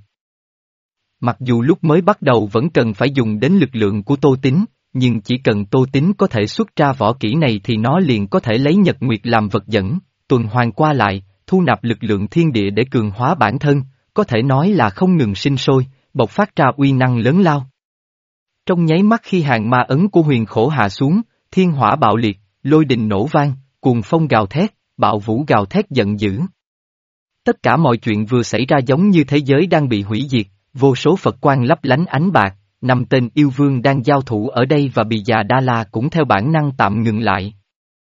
Mặc dù lúc mới bắt đầu vẫn cần phải dùng đến lực lượng của Tô Tín, nhưng chỉ cần Tô Tín có thể xuất ra võ kỹ này thì nó liền có thể lấy nhật nguyệt làm vật dẫn, tuần hoàn qua lại, thu nạp lực lượng thiên địa để cường hóa bản thân, có thể nói là không ngừng sinh sôi, bộc phát ra uy năng lớn lao. Trong nháy mắt khi hàng ma ấn của Huyền Khổ hạ xuống, thiên hỏa bạo liệt, lôi đình nổ vang, cuồng phong gào thét, bạo vũ gào thét giận dữ. Tất cả mọi chuyện vừa xảy ra giống như thế giới đang bị hủy diệt, vô số Phật quang lấp lánh ánh bạc, năm tên yêu vương đang giao thủ ở đây và Bì Già Đa La cũng theo bản năng tạm ngừng lại.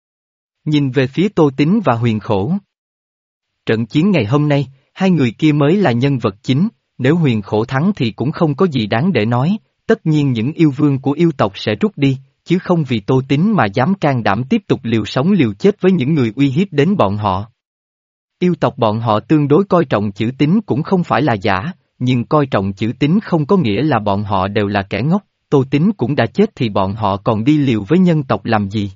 Nhìn về phía Tô Tín và Huyền Khổ. Trận chiến ngày hôm nay, hai người kia mới là nhân vật chính, nếu Huyền Khổ thắng thì cũng không có gì đáng để nói, tất nhiên những yêu vương của yêu tộc sẽ rút đi, chứ không vì Tô Tín mà dám can đảm tiếp tục liều sống liều chết với những người uy hiếp đến bọn họ. Yêu tộc bọn họ tương đối coi trọng chữ tín cũng không phải là giả, nhưng coi trọng chữ tín không có nghĩa là bọn họ đều là kẻ ngốc, Tô Tín cũng đã chết thì bọn họ còn đi liều với nhân tộc làm gì.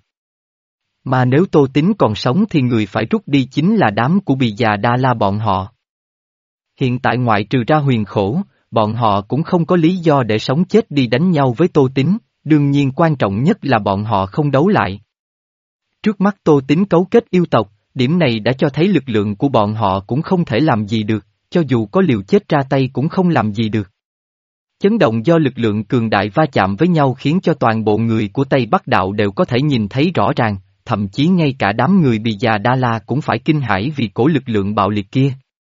Mà nếu Tô Tín còn sống thì người phải rút đi chính là đám của Bì Già Đa La bọn họ. Hiện tại ngoại trừ ra Huyền Khổ, bọn họ cũng không có lý do để sống chết đi đánh nhau với Tô Tín, đương nhiên quan trọng nhất là bọn họ không đấu lại. Trước mắt Tô Tín cấu kết yêu tộc, điểm này đã cho thấy lực lượng của bọn họ cũng không thể làm gì được, cho dù có liều chết ra tay cũng không làm gì được. Chấn động do lực lượng cường đại va chạm với nhau khiến cho toàn bộ người của Tây Bắc Đạo đều có thể nhìn thấy rõ ràng, thậm chí ngay cả đám người Bì Già Đa La cũng phải kinh hãi vì cổ lực lượng bạo liệt kia.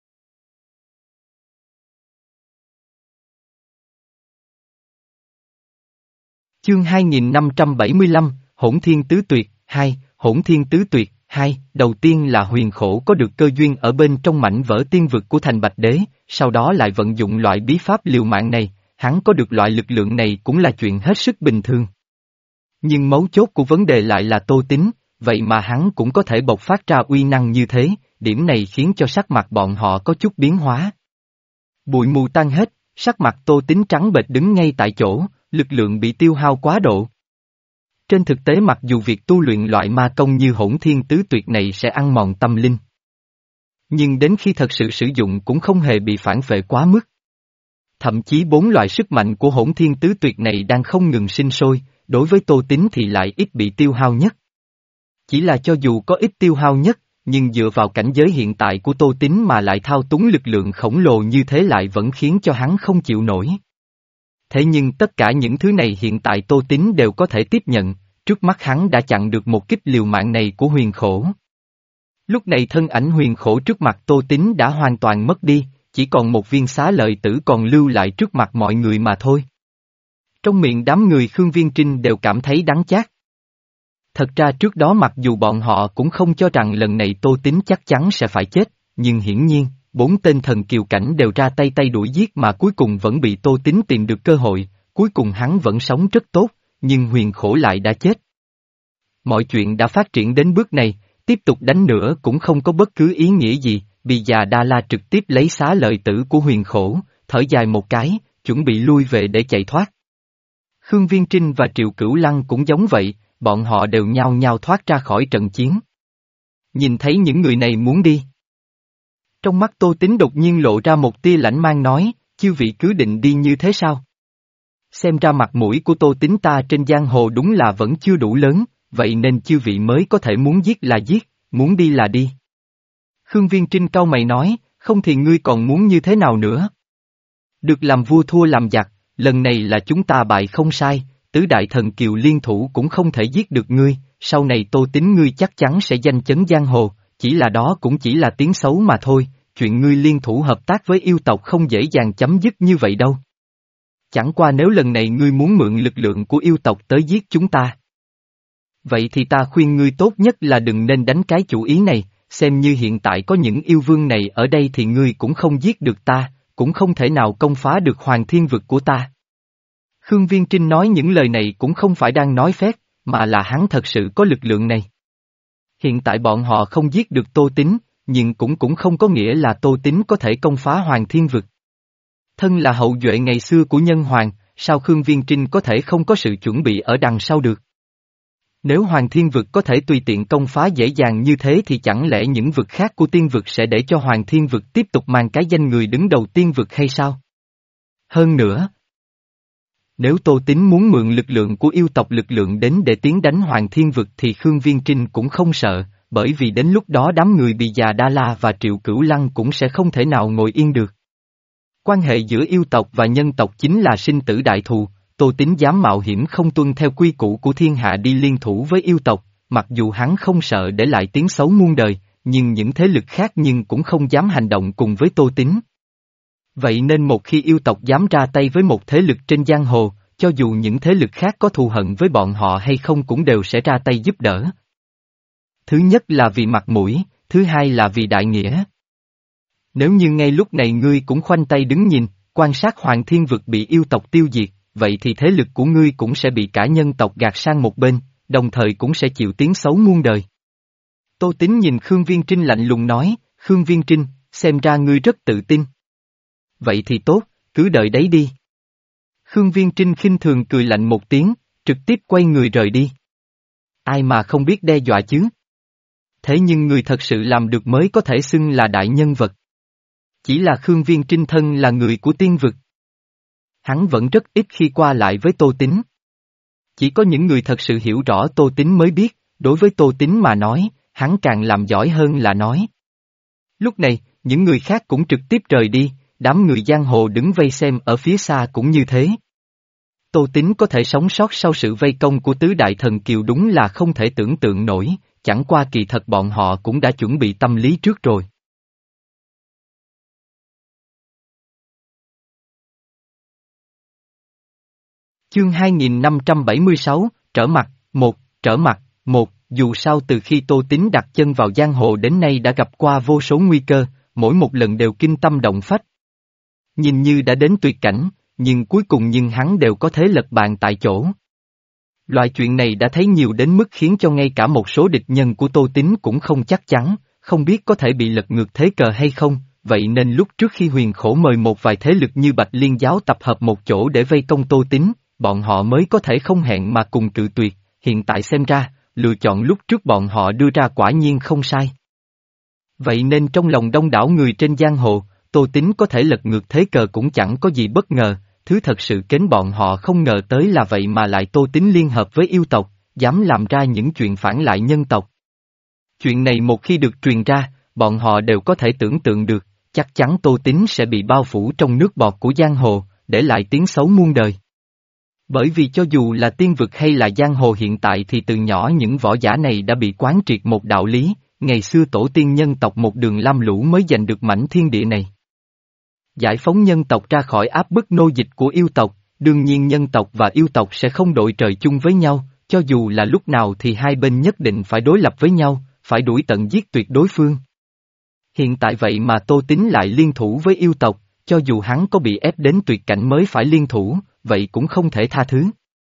Chương hai nghìn năm trăm bảy mươi lăm, Hỗn Thiên Tứ Tuyệt, hai, Hỗn Thiên Tứ Tuyệt, hai, đầu tiên là Huyền Khổ có được cơ duyên ở bên trong mảnh vỡ tiên vực của Thành Bạch Đế, sau đó lại vận dụng loại bí pháp liều mạng này, hắn có được loại lực lượng này cũng là chuyện hết sức bình thường. Nhưng mấu chốt của vấn đề lại là Tô Tín, vậy mà hắn cũng có thể bộc phát ra uy năng như thế, điểm này khiến cho sắc mặt bọn họ có chút biến hóa. Bụi mù tan hết, sắc mặt Tô Tín trắng bệch đứng ngay tại chỗ, lực lượng bị tiêu hao quá độ. Trên thực tế mặc dù việc tu luyện loại ma công như Hỗn Thiên Tứ Tuyệt này sẽ ăn mòn tâm linh, nhưng đến khi thật sự sử dụng cũng không hề bị phản phệ quá mức. Thậm chí bốn loại sức mạnh của Hỗn Thiên Tứ Tuyệt này đang không ngừng sinh sôi, đối với Tô Tín thì lại ít bị tiêu hao nhất. Chỉ là cho dù có ít tiêu hao nhất, nhưng dựa vào cảnh giới hiện tại của Tô Tín mà lại thao túng lực lượng khổng lồ như thế lại vẫn khiến cho hắn không chịu nổi. Thế nhưng tất cả những thứ này hiện tại Tô Tín đều có thể tiếp nhận, trước mắt hắn đã chặn được một kích liều mạng này của Huyền Khổ. Lúc này thân ảnh Huyền Khổ trước mặt Tô Tín đã hoàn toàn mất đi, chỉ còn một viên xá lợi tử còn lưu lại trước mặt mọi người mà thôi. Trong miệng đám người Khương Viên Trinh đều cảm thấy đắng chát. Thật ra trước đó mặc dù bọn họ cũng không cho rằng lần này Tô Tín chắc chắn sẽ phải chết, nhưng hiển nhiên, bốn tên thần kiều cảnh đều ra tay tay đuổi giết mà cuối cùng vẫn bị Tô Tín tìm được cơ hội, cuối cùng hắn vẫn sống rất tốt, nhưng Huyền Khổ lại đã chết. Mọi chuyện đã phát triển đến bước này, tiếp tục đánh nữa cũng không có bất cứ ý nghĩa gì, Bì Già Đa La trực tiếp lấy xá lợi tử của Huyền Khổ, thở dài một cái, chuẩn bị lui về để chạy thoát. Khương Viên Trinh và Triệu Cửu Lăng cũng giống vậy, bọn họ đều nhao nhao thoát ra khỏi trận chiến. Nhìn thấy những người này muốn đi. Trong mắt Tô Tín đột nhiên lộ ra một tia lãnh mang nói, chư vị cứ định đi như thế sao? Xem ra mặt mũi của Tô Tín ta trên giang hồ đúng là vẫn chưa đủ lớn, vậy nên chư vị mới có thể muốn giết là giết, muốn đi là đi. Khương Viên Trinh cau mày nói, không thì ngươi còn muốn như thế nào nữa? Được làm vua thua làm giặc, lần này là chúng ta bại không sai, tứ đại thần kiều liên thủ cũng không thể giết được ngươi, sau này Tô Tín ngươi chắc chắn sẽ danh chấn giang hồ, chỉ là đó cũng chỉ là tiếng xấu mà thôi, chuyện ngươi liên thủ hợp tác với yêu tộc không dễ dàng chấm dứt như vậy đâu. Chẳng qua nếu lần này ngươi muốn mượn lực lượng của yêu tộc tới giết chúng ta. Vậy thì ta khuyên ngươi tốt nhất là đừng nên đánh cái chủ ý này, xem như hiện tại có những yêu vương này ở đây thì ngươi cũng không giết được ta, cũng không thể nào công phá được Hoàng Thiên Vực của ta. Khương Viên Trinh nói những lời này cũng không phải đang nói phét, mà là hắn thật sự có lực lượng này. Hiện tại bọn họ không giết được Tô Tín, nhưng cũng cũng không có nghĩa là Tô Tín có thể công phá Hoàng Thiên Vực. Thân là hậu duệ ngày xưa của nhân hoàng, sao Khương Viên Trinh có thể không có sự chuẩn bị ở đằng sau được? Nếu Hoàng Thiên Vực có thể tùy tiện công phá dễ dàng như thế thì chẳng lẽ những vực khác của tiên vực sẽ để cho Hoàng Thiên Vực tiếp tục mang cái danh người đứng đầu tiên vực hay sao? Hơn nữa, nếu Tô Tín muốn mượn lực lượng của yêu tộc lực lượng đến để tiến đánh Hoàng Thiên Vực thì Khương Viên Trinh cũng không sợ, bởi vì đến lúc đó đám người Bì Già Đa La và Triệu Cửu Lăng cũng sẽ không thể nào ngồi yên được. Quan hệ giữa yêu tộc và nhân tộc chính là sinh tử đại thù, Tô Tín dám mạo hiểm không tuân theo quy củ của thiên hạ đi liên thủ với yêu tộc, mặc dù hắn không sợ để lại tiếng xấu muôn đời, nhưng những thế lực khác nhưng cũng không dám hành động cùng với Tô Tín. Vậy nên một khi yêu tộc dám ra tay với một thế lực trên giang hồ, cho dù những thế lực khác có thù hận với bọn họ hay không cũng đều sẽ ra tay giúp đỡ. Thứ nhất là vì mặt mũi, thứ hai là vì đại nghĩa. Nếu như ngay lúc này ngươi cũng khoanh tay đứng nhìn, quan sát Hoàng Thiên Vực bị yêu tộc tiêu diệt, vậy thì thế lực của ngươi cũng sẽ bị cả nhân tộc gạt sang một bên, đồng thời cũng sẽ chịu tiếng xấu muôn đời. Tô Tín nhìn Khương Viên Trinh lạnh lùng nói, Khương Viên Trinh, xem ra ngươi rất tự tin. Vậy thì tốt, cứ đợi đấy đi. Khương Viên Trinh khinh thường cười lạnh một tiếng, trực tiếp quay người rời đi. Ai mà không biết đe dọa chứ? Thế nhưng người thật sự làm được mới có thể xưng là đại nhân vật. Chỉ là Khương Viên Trinh thân là người của tiên vực. Hắn vẫn rất ít khi qua lại với Tô Tín. Chỉ có những người thật sự hiểu rõ Tô Tín mới biết, đối với Tô Tín mà nói, hắn càng làm giỏi hơn là nói. Lúc này, những người khác cũng trực tiếp rời đi, đám người giang hồ đứng vây xem ở phía xa cũng như thế. Tô Tín có thể sống sót sau sự vây công của tứ đại thần kiều đúng là không thể tưởng tượng nổi, chẳng qua kỳ thật bọn họ cũng đã chuẩn bị tâm lý trước rồi. Chương hai nghìn năm trăm bảy mươi sáu, trở mặt, một, trở mặt, một, dù sao từ khi Tô Tín đặt chân vào giang hồ đến nay đã gặp qua vô số nguy cơ, mỗi một lần đều kinh tâm động phách. Nhìn như đã đến tuyệt cảnh, nhưng cuối cùng nhưng hắn đều có thế lật bàn tại chỗ. Loại chuyện này đã thấy nhiều đến mức khiến cho ngay cả một số địch nhân của Tô Tín cũng không chắc chắn, không biết có thể bị lật ngược thế cờ hay không, vậy nên lúc trước khi Huyền Khổ mời một vài thế lực như Bạch Liên giáo tập hợp một chỗ để vây công Tô Tín, bọn họ mới có thể không hẹn mà cùng cự tuyệt, hiện tại xem ra, lựa chọn lúc trước bọn họ đưa ra quả nhiên không sai. Vậy nên trong lòng đông đảo người trên giang hồ, Tô Tín có thể lật ngược thế cờ cũng chẳng có gì bất ngờ, thứ thật sự kén bọn họ không ngờ tới là vậy mà lại Tô Tín liên hợp với yêu tộc, dám làm ra những chuyện phản lại nhân tộc. Chuyện này một khi được truyền ra, bọn họ đều có thể tưởng tượng được, chắc chắn Tô Tín sẽ bị bao phủ trong nước bọt của giang hồ, để lại tiếng xấu muôn đời. Bởi vì cho dù là tiên vực hay là giang hồ hiện tại thì từ nhỏ những võ giả này đã bị quán triệt một đạo lý, ngày xưa tổ tiên nhân tộc một đường lam lũ mới giành được mảnh thiên địa này. Giải phóng nhân tộc ra khỏi áp bức nô dịch của yêu tộc, đương nhiên nhân tộc và yêu tộc sẽ không đội trời chung với nhau, cho dù là lúc nào thì hai bên nhất định phải đối lập với nhau, phải đuổi tận giết tuyệt đối phương. Hiện tại vậy mà Tô Tín lại liên thủ với yêu tộc, cho dù hắn có bị ép đến tuyệt cảnh mới phải liên thủ, vậy cũng không thể tha thứ.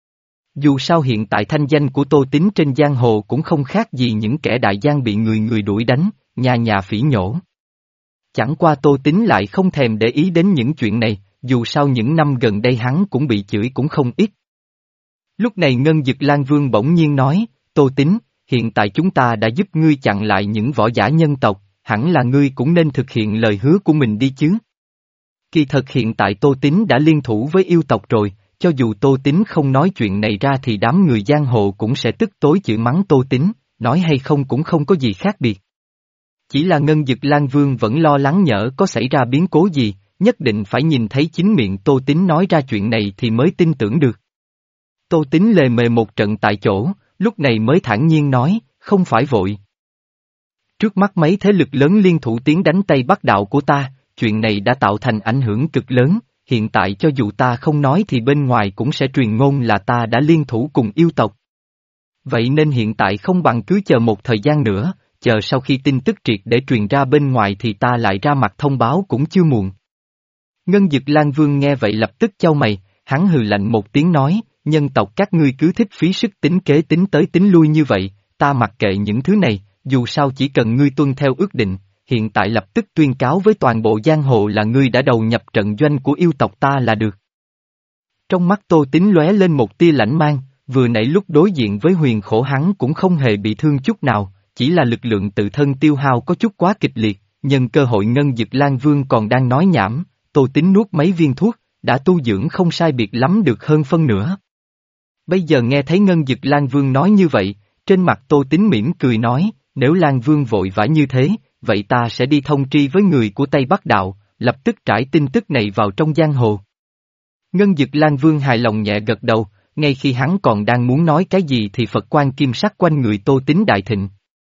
Dù sao hiện tại thanh danh của Tô Tín trên giang hồ cũng không khác gì những kẻ đại gian bị người người đuổi đánh, nhà nhà phỉ nhổ. Chẳng qua Tô Tín lại không thèm để ý đến những chuyện này, dù sao những năm gần đây hắn cũng bị chửi cũng không ít. Lúc này Ngân Dực Lan Vương bỗng nhiên nói, Tô Tín, hiện tại chúng ta đã giúp ngươi chặn lại những võ giả nhân tộc, hẳn là ngươi cũng nên thực hiện lời hứa của mình đi chứ. Kỳ thật hiện tại Tô Tín đã liên thủ với yêu tộc rồi, cho dù Tô Tín không nói chuyện này ra thì đám người giang hồ cũng sẽ tức tối chửi mắng Tô Tín, nói hay không cũng không có gì khác biệt. Chỉ là Ngân Dực Lan Vương vẫn lo lắng nhỡ có xảy ra biến cố gì, nhất định phải nhìn thấy chính miệng Tô Tín nói ra chuyện này thì mới tin tưởng được. Tô Tín lề mề một trận tại chỗ, lúc này mới thản nhiên nói, không phải vội. Trước mắt mấy thế lực lớn liên thủ tiến đánh Tây Bắc đạo của ta, chuyện này đã tạo thành ảnh hưởng cực lớn, hiện tại cho dù ta không nói thì bên ngoài cũng sẽ truyền ngôn là ta đã liên thủ cùng yêu tộc. Vậy nên hiện tại không bằng cứ chờ một thời gian nữa, chờ sau khi tin tức triệt để truyền ra bên ngoài thì ta lại ra mặt thông báo cũng chưa muộn. Ngân Dực Lan Vương nghe vậy lập tức chau mày, hắn hừ lạnh một tiếng nói, nhân tộc các ngươi cứ thích phí sức tính kế tính tới tính lui như vậy, ta mặc kệ những thứ này, dù sao chỉ cần ngươi tuân theo ước định, hiện tại lập tức tuyên cáo với toàn bộ giang hồ là ngươi đã đầu nhập trận doanh của yêu tộc ta là được. Trong mắt Tô Tín lóe lên một tia lãnh mang, vừa nãy lúc đối diện với Huyền Khổ hắn cũng không hề bị thương chút nào, chỉ là lực lượng tự thân tiêu hao có chút quá kịch liệt, nhân cơ hội Ngân Dực Lan Vương còn đang nói nhảm, Tô Tín nuốt mấy viên thuốc, đã tu dưỡng không sai biệt lắm được hơn phân nửa. Bây giờ nghe thấy Ngân Dực Lan Vương nói như vậy, trên mặt Tô Tín mỉm cười nói, nếu Lan Vương vội vã như thế, vậy ta sẽ đi thông tri với người của Tây Bắc Đạo, lập tức trải tin tức này vào trong giang hồ. Ngân Dực Lan Vương hài lòng nhẹ gật đầu, ngay khi hắn còn đang muốn nói cái gì thì Phật quan kim sắc quanh người Tô Tín đại thịnh.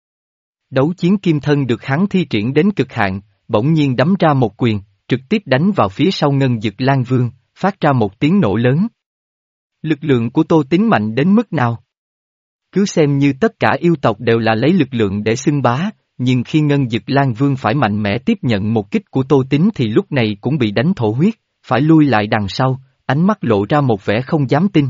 Đấu chiến kim thân được hắn thi triển đến cực hạn, bỗng nhiên đấm ra một quyền, trực tiếp đánh vào phía sau Ngân Dực Lan Vương, phát ra một tiếng nổ lớn. Lực lượng của Tô Tín mạnh đến mức nào? Cứ xem như tất cả yêu tộc đều là lấy lực lượng để xưng bá, nhưng khi Ngân Dực Lan Vương phải mạnh mẽ tiếp nhận một kích của Tô Tín thì lúc này cũng bị đánh thổ huyết, phải lui lại đằng sau, ánh mắt lộ ra một vẻ không dám tin.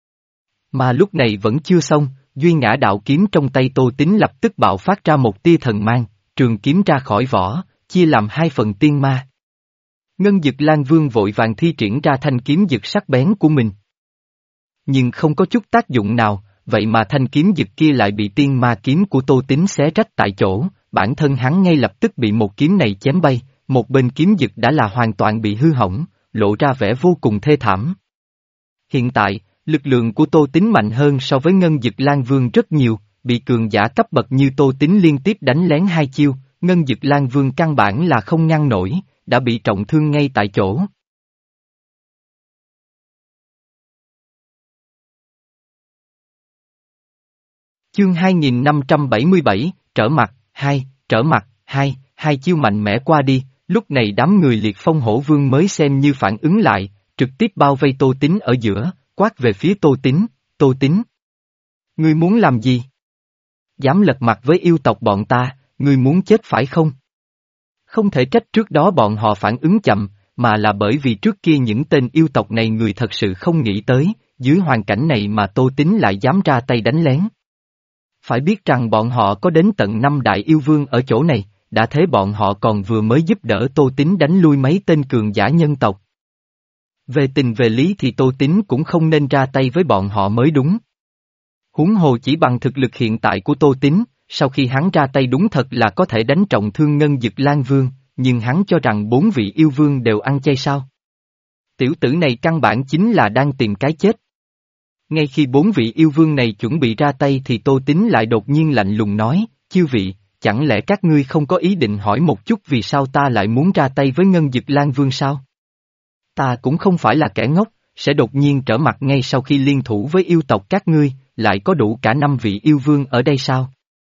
Mà lúc này vẫn chưa xong, duy ngã đạo kiếm trong tay Tô Tín lập tức bạo phát ra một tia thần mang, trường kiếm ra khỏi vỏ, chia làm hai phần tiên ma. Ngân Dực Lan Vương vội vàng thi triển ra thanh kiếm dực sắc bén của mình. Nhưng không có chút tác dụng nào, vậy mà thanh kiếm dực kia lại bị tiên ma kiếm của Tô Tín xé rách tại chỗ, bản thân hắn ngay lập tức bị một kiếm này chém bay, một bên kiếm dực đã là hoàn toàn bị hư hỏng, lộ ra vẻ vô cùng thê thảm. Hiện tại, lực lượng của Tô Tín mạnh hơn so với Ngân Dực Lan Vương rất nhiều, bị cường giả cấp bậc như Tô Tín liên tiếp đánh lén hai chiêu, Ngân Dực Lan Vương căn bản là không ngăn nổi, đã bị trọng thương ngay tại chỗ. Chương hai nghìn năm trăm bảy mươi bảy, trở mặt, hai, trở mặt, hai, hai chiêu mạnh mẽ qua đi, lúc này đám người liệt phong hổ vương mới xem như phản ứng lại, trực tiếp bao vây Tô Tín ở giữa, quát về phía Tô Tín, Tô Tín. Ngươi muốn làm gì? Dám lật mặt với yêu tộc bọn ta, ngươi muốn chết phải không? Không thể trách trước đó bọn họ phản ứng chậm, mà là bởi vì trước kia những tên yêu tộc này người thật sự không nghĩ tới, dưới hoàn cảnh này mà Tô Tín lại dám ra tay đánh lén. Phải biết rằng bọn họ có đến tận năm đại yêu vương ở chỗ này, đã thế bọn họ còn vừa mới giúp đỡ Tô Tín đánh lui mấy tên cường giả nhân tộc. Về tình về lý thì Tô Tín cũng không nên ra tay với bọn họ mới đúng. Huống hồ chỉ bằng thực lực hiện tại của Tô Tín, sau khi hắn ra tay đúng thật là có thể đánh trọng thương Ngân Dực Lan Vương, nhưng hắn cho rằng bốn vị yêu vương đều ăn chay sao. Tiểu tử này căn bản chính là đang tìm cái chết. Ngay khi bốn vị yêu vương này chuẩn bị ra tay thì Tô Tín lại đột nhiên lạnh lùng nói, chư vị, chẳng lẽ các ngươi không có ý định hỏi một chút vì sao ta lại muốn ra tay với Ngân Dực Lan Vương sao? Ta cũng không phải là kẻ ngốc, sẽ đột nhiên trở mặt ngay sau khi liên thủ với yêu tộc các ngươi, lại có đủ cả năm vị yêu vương ở đây sao?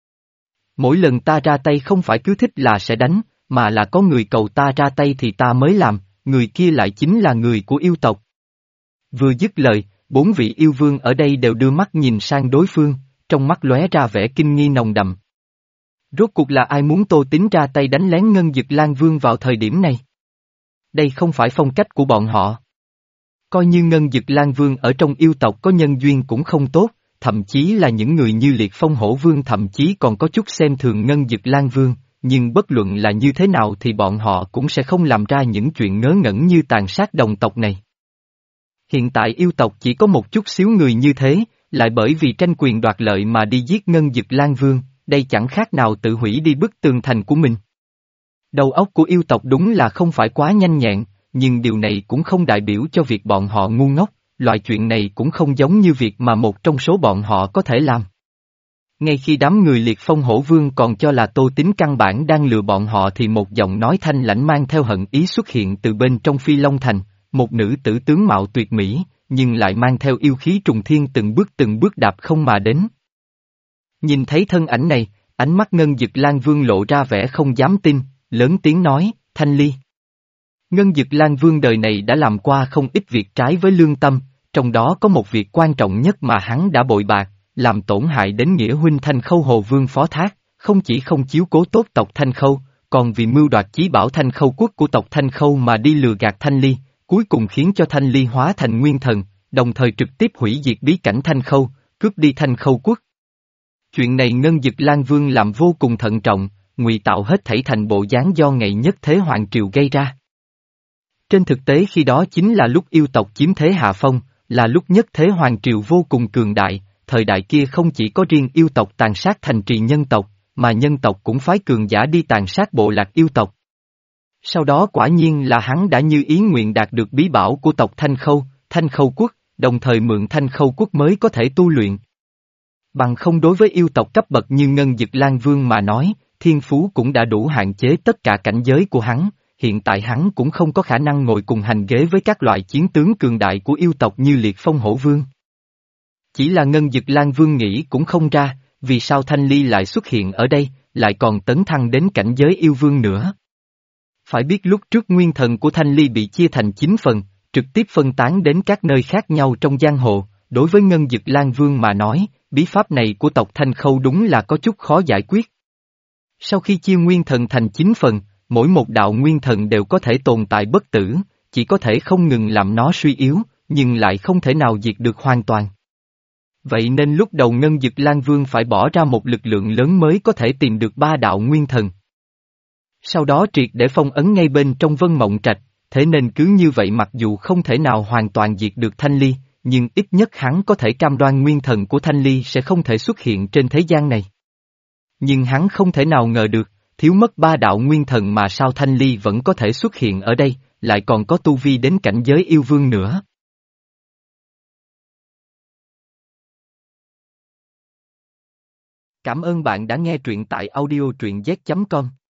Mỗi lần ta ra tay không phải cứ thích là sẽ đánh, mà là có người cầu ta ra tay thì ta mới làm, người kia lại chính là người của yêu tộc. Vừa dứt lời, bốn vị yêu vương ở đây đều đưa mắt nhìn sang đối phương, trong mắt lóe ra vẻ kinh nghi nồng đậm. Rốt cuộc là ai muốn Tô Tín ra tay đánh lén Ngân Dực Lan Vương vào thời điểm này? Đây không phải phong cách của bọn họ. Coi như Ngân Dực Lan Vương ở trong yêu tộc có nhân duyên cũng không tốt, thậm chí là những người như Liệt Phong Hổ Vương thậm chí còn có chút xem thường Ngân Dực Lan Vương, nhưng bất luận là như thế nào thì bọn họ cũng sẽ không làm ra những chuyện ngớ ngẩn như tàn sát đồng tộc này. Hiện tại yêu tộc chỉ có một chút xíu người như thế, lại bởi vì tranh quyền đoạt lợi mà đi giết Ngân Dực Lan Vương, đây chẳng khác nào tự hủy đi bức tường thành của mình. Đầu óc của yêu tộc đúng là không phải quá nhanh nhẹn, nhưng điều này cũng không đại biểu cho việc bọn họ ngu ngốc, loại chuyện này cũng không giống như việc mà một trong số bọn họ có thể làm. Ngay khi đám người Liệt Phong Hổ Vương còn cho là Tô Tín căn bản đang lừa bọn họ thì một giọng nói thanh lãnh mang theo hận ý xuất hiện từ bên trong Phi Long Thành, một nữ tử tướng mạo tuyệt mỹ, nhưng lại mang theo yêu khí trùng thiên từng bước từng bước đạp không mà đến. Nhìn thấy thân ảnh này, ánh mắt Ngân Dực Lan Vương lộ ra vẻ không dám tin, lớn tiếng nói, Thanh Ly. Ngân Dực Lan Vương đời này đã làm qua không ít việc trái với lương tâm, trong đó có một việc quan trọng nhất mà hắn đã bội bạc, làm tổn hại đến nghĩa huynh Thanh Khâu Hồ Vương phó thác, không chỉ không chiếu cố tốt tộc Thanh Khâu, còn vì mưu đoạt chí bảo Thanh Khâu quốc của tộc Thanh Khâu mà đi lừa gạt Thanh Ly, cuối cùng khiến cho Thanh Ly hóa thành nguyên thần, đồng thời trực tiếp hủy diệt bí cảnh Thanh Khâu, cướp đi Thanh Khâu quốc. Chuyện này Ngân Dực Lan Vương làm vô cùng thận trọng, ngụy tạo hết thảy thành bộ dáng do ngày nhất thế hoàng triều gây ra. Trên thực tế khi đó chính là lúc yêu tộc chiếm thế hạ phong, là lúc nhất thế hoàng triều vô cùng cường đại, thời đại kia không chỉ có riêng yêu tộc tàn sát thành trì nhân tộc, mà nhân tộc cũng phái cường giả đi tàn sát bộ lạc yêu tộc. Sau đó quả nhiên là hắn đã như ý nguyện đạt được bí bảo của tộc Thanh Khâu, Thanh Khâu quốc, đồng thời mượn Thanh Khâu quốc mới có thể tu luyện. Bằng không đối với yêu tộc cấp bậc như Ngân Dực Lan Vương mà nói, thiên phú cũng đã đủ hạn chế tất cả cảnh giới của hắn, hiện tại hắn cũng không có khả năng ngồi cùng hành ghế với các loại chiến tướng cường đại của yêu tộc như Liệt Phong Hổ Vương. Chỉ là Ngân Dực Lan Vương nghĩ cũng không ra, vì sao Thanh Ly lại xuất hiện ở đây, lại còn tấn thăng đến cảnh giới yêu vương nữa. Phải biết lúc trước nguyên thần của Thanh Ly bị chia thành chín phần, trực tiếp phân tán đến các nơi khác nhau trong giang hồ, đối với Ngân Dực Lan Vương mà nói, bí pháp này của tộc Thanh Khâu đúng là có chút khó giải quyết. Sau khi chia nguyên thần thành chín phần, mỗi một đạo nguyên thần đều có thể tồn tại bất tử, chỉ có thể không ngừng làm nó suy yếu, nhưng lại không thể nào diệt được hoàn toàn. Vậy nên lúc đầu Ngân Dực Lan Vương phải bỏ ra một lực lượng lớn mới có thể tìm được ba đạo nguyên thần. Sau đó triệt để phong ấn ngay bên trong Vân Mộng Trạch, thế nên cứ như vậy mặc dù không thể nào hoàn toàn diệt được Thanh Ly, nhưng ít nhất hắn có thể cam đoan nguyên thần của Thanh Ly sẽ không thể xuất hiện trên thế gian này. Nhưng hắn không thể nào ngờ được, thiếu mất ba đạo nguyên thần mà sao Thanh Ly vẫn có thể xuất hiện ở đây, lại còn có tu vi đến cảnh giới yêu vương nữa. Cảm ơn bạn đã nghe truyện tại audio truyện z chấm com.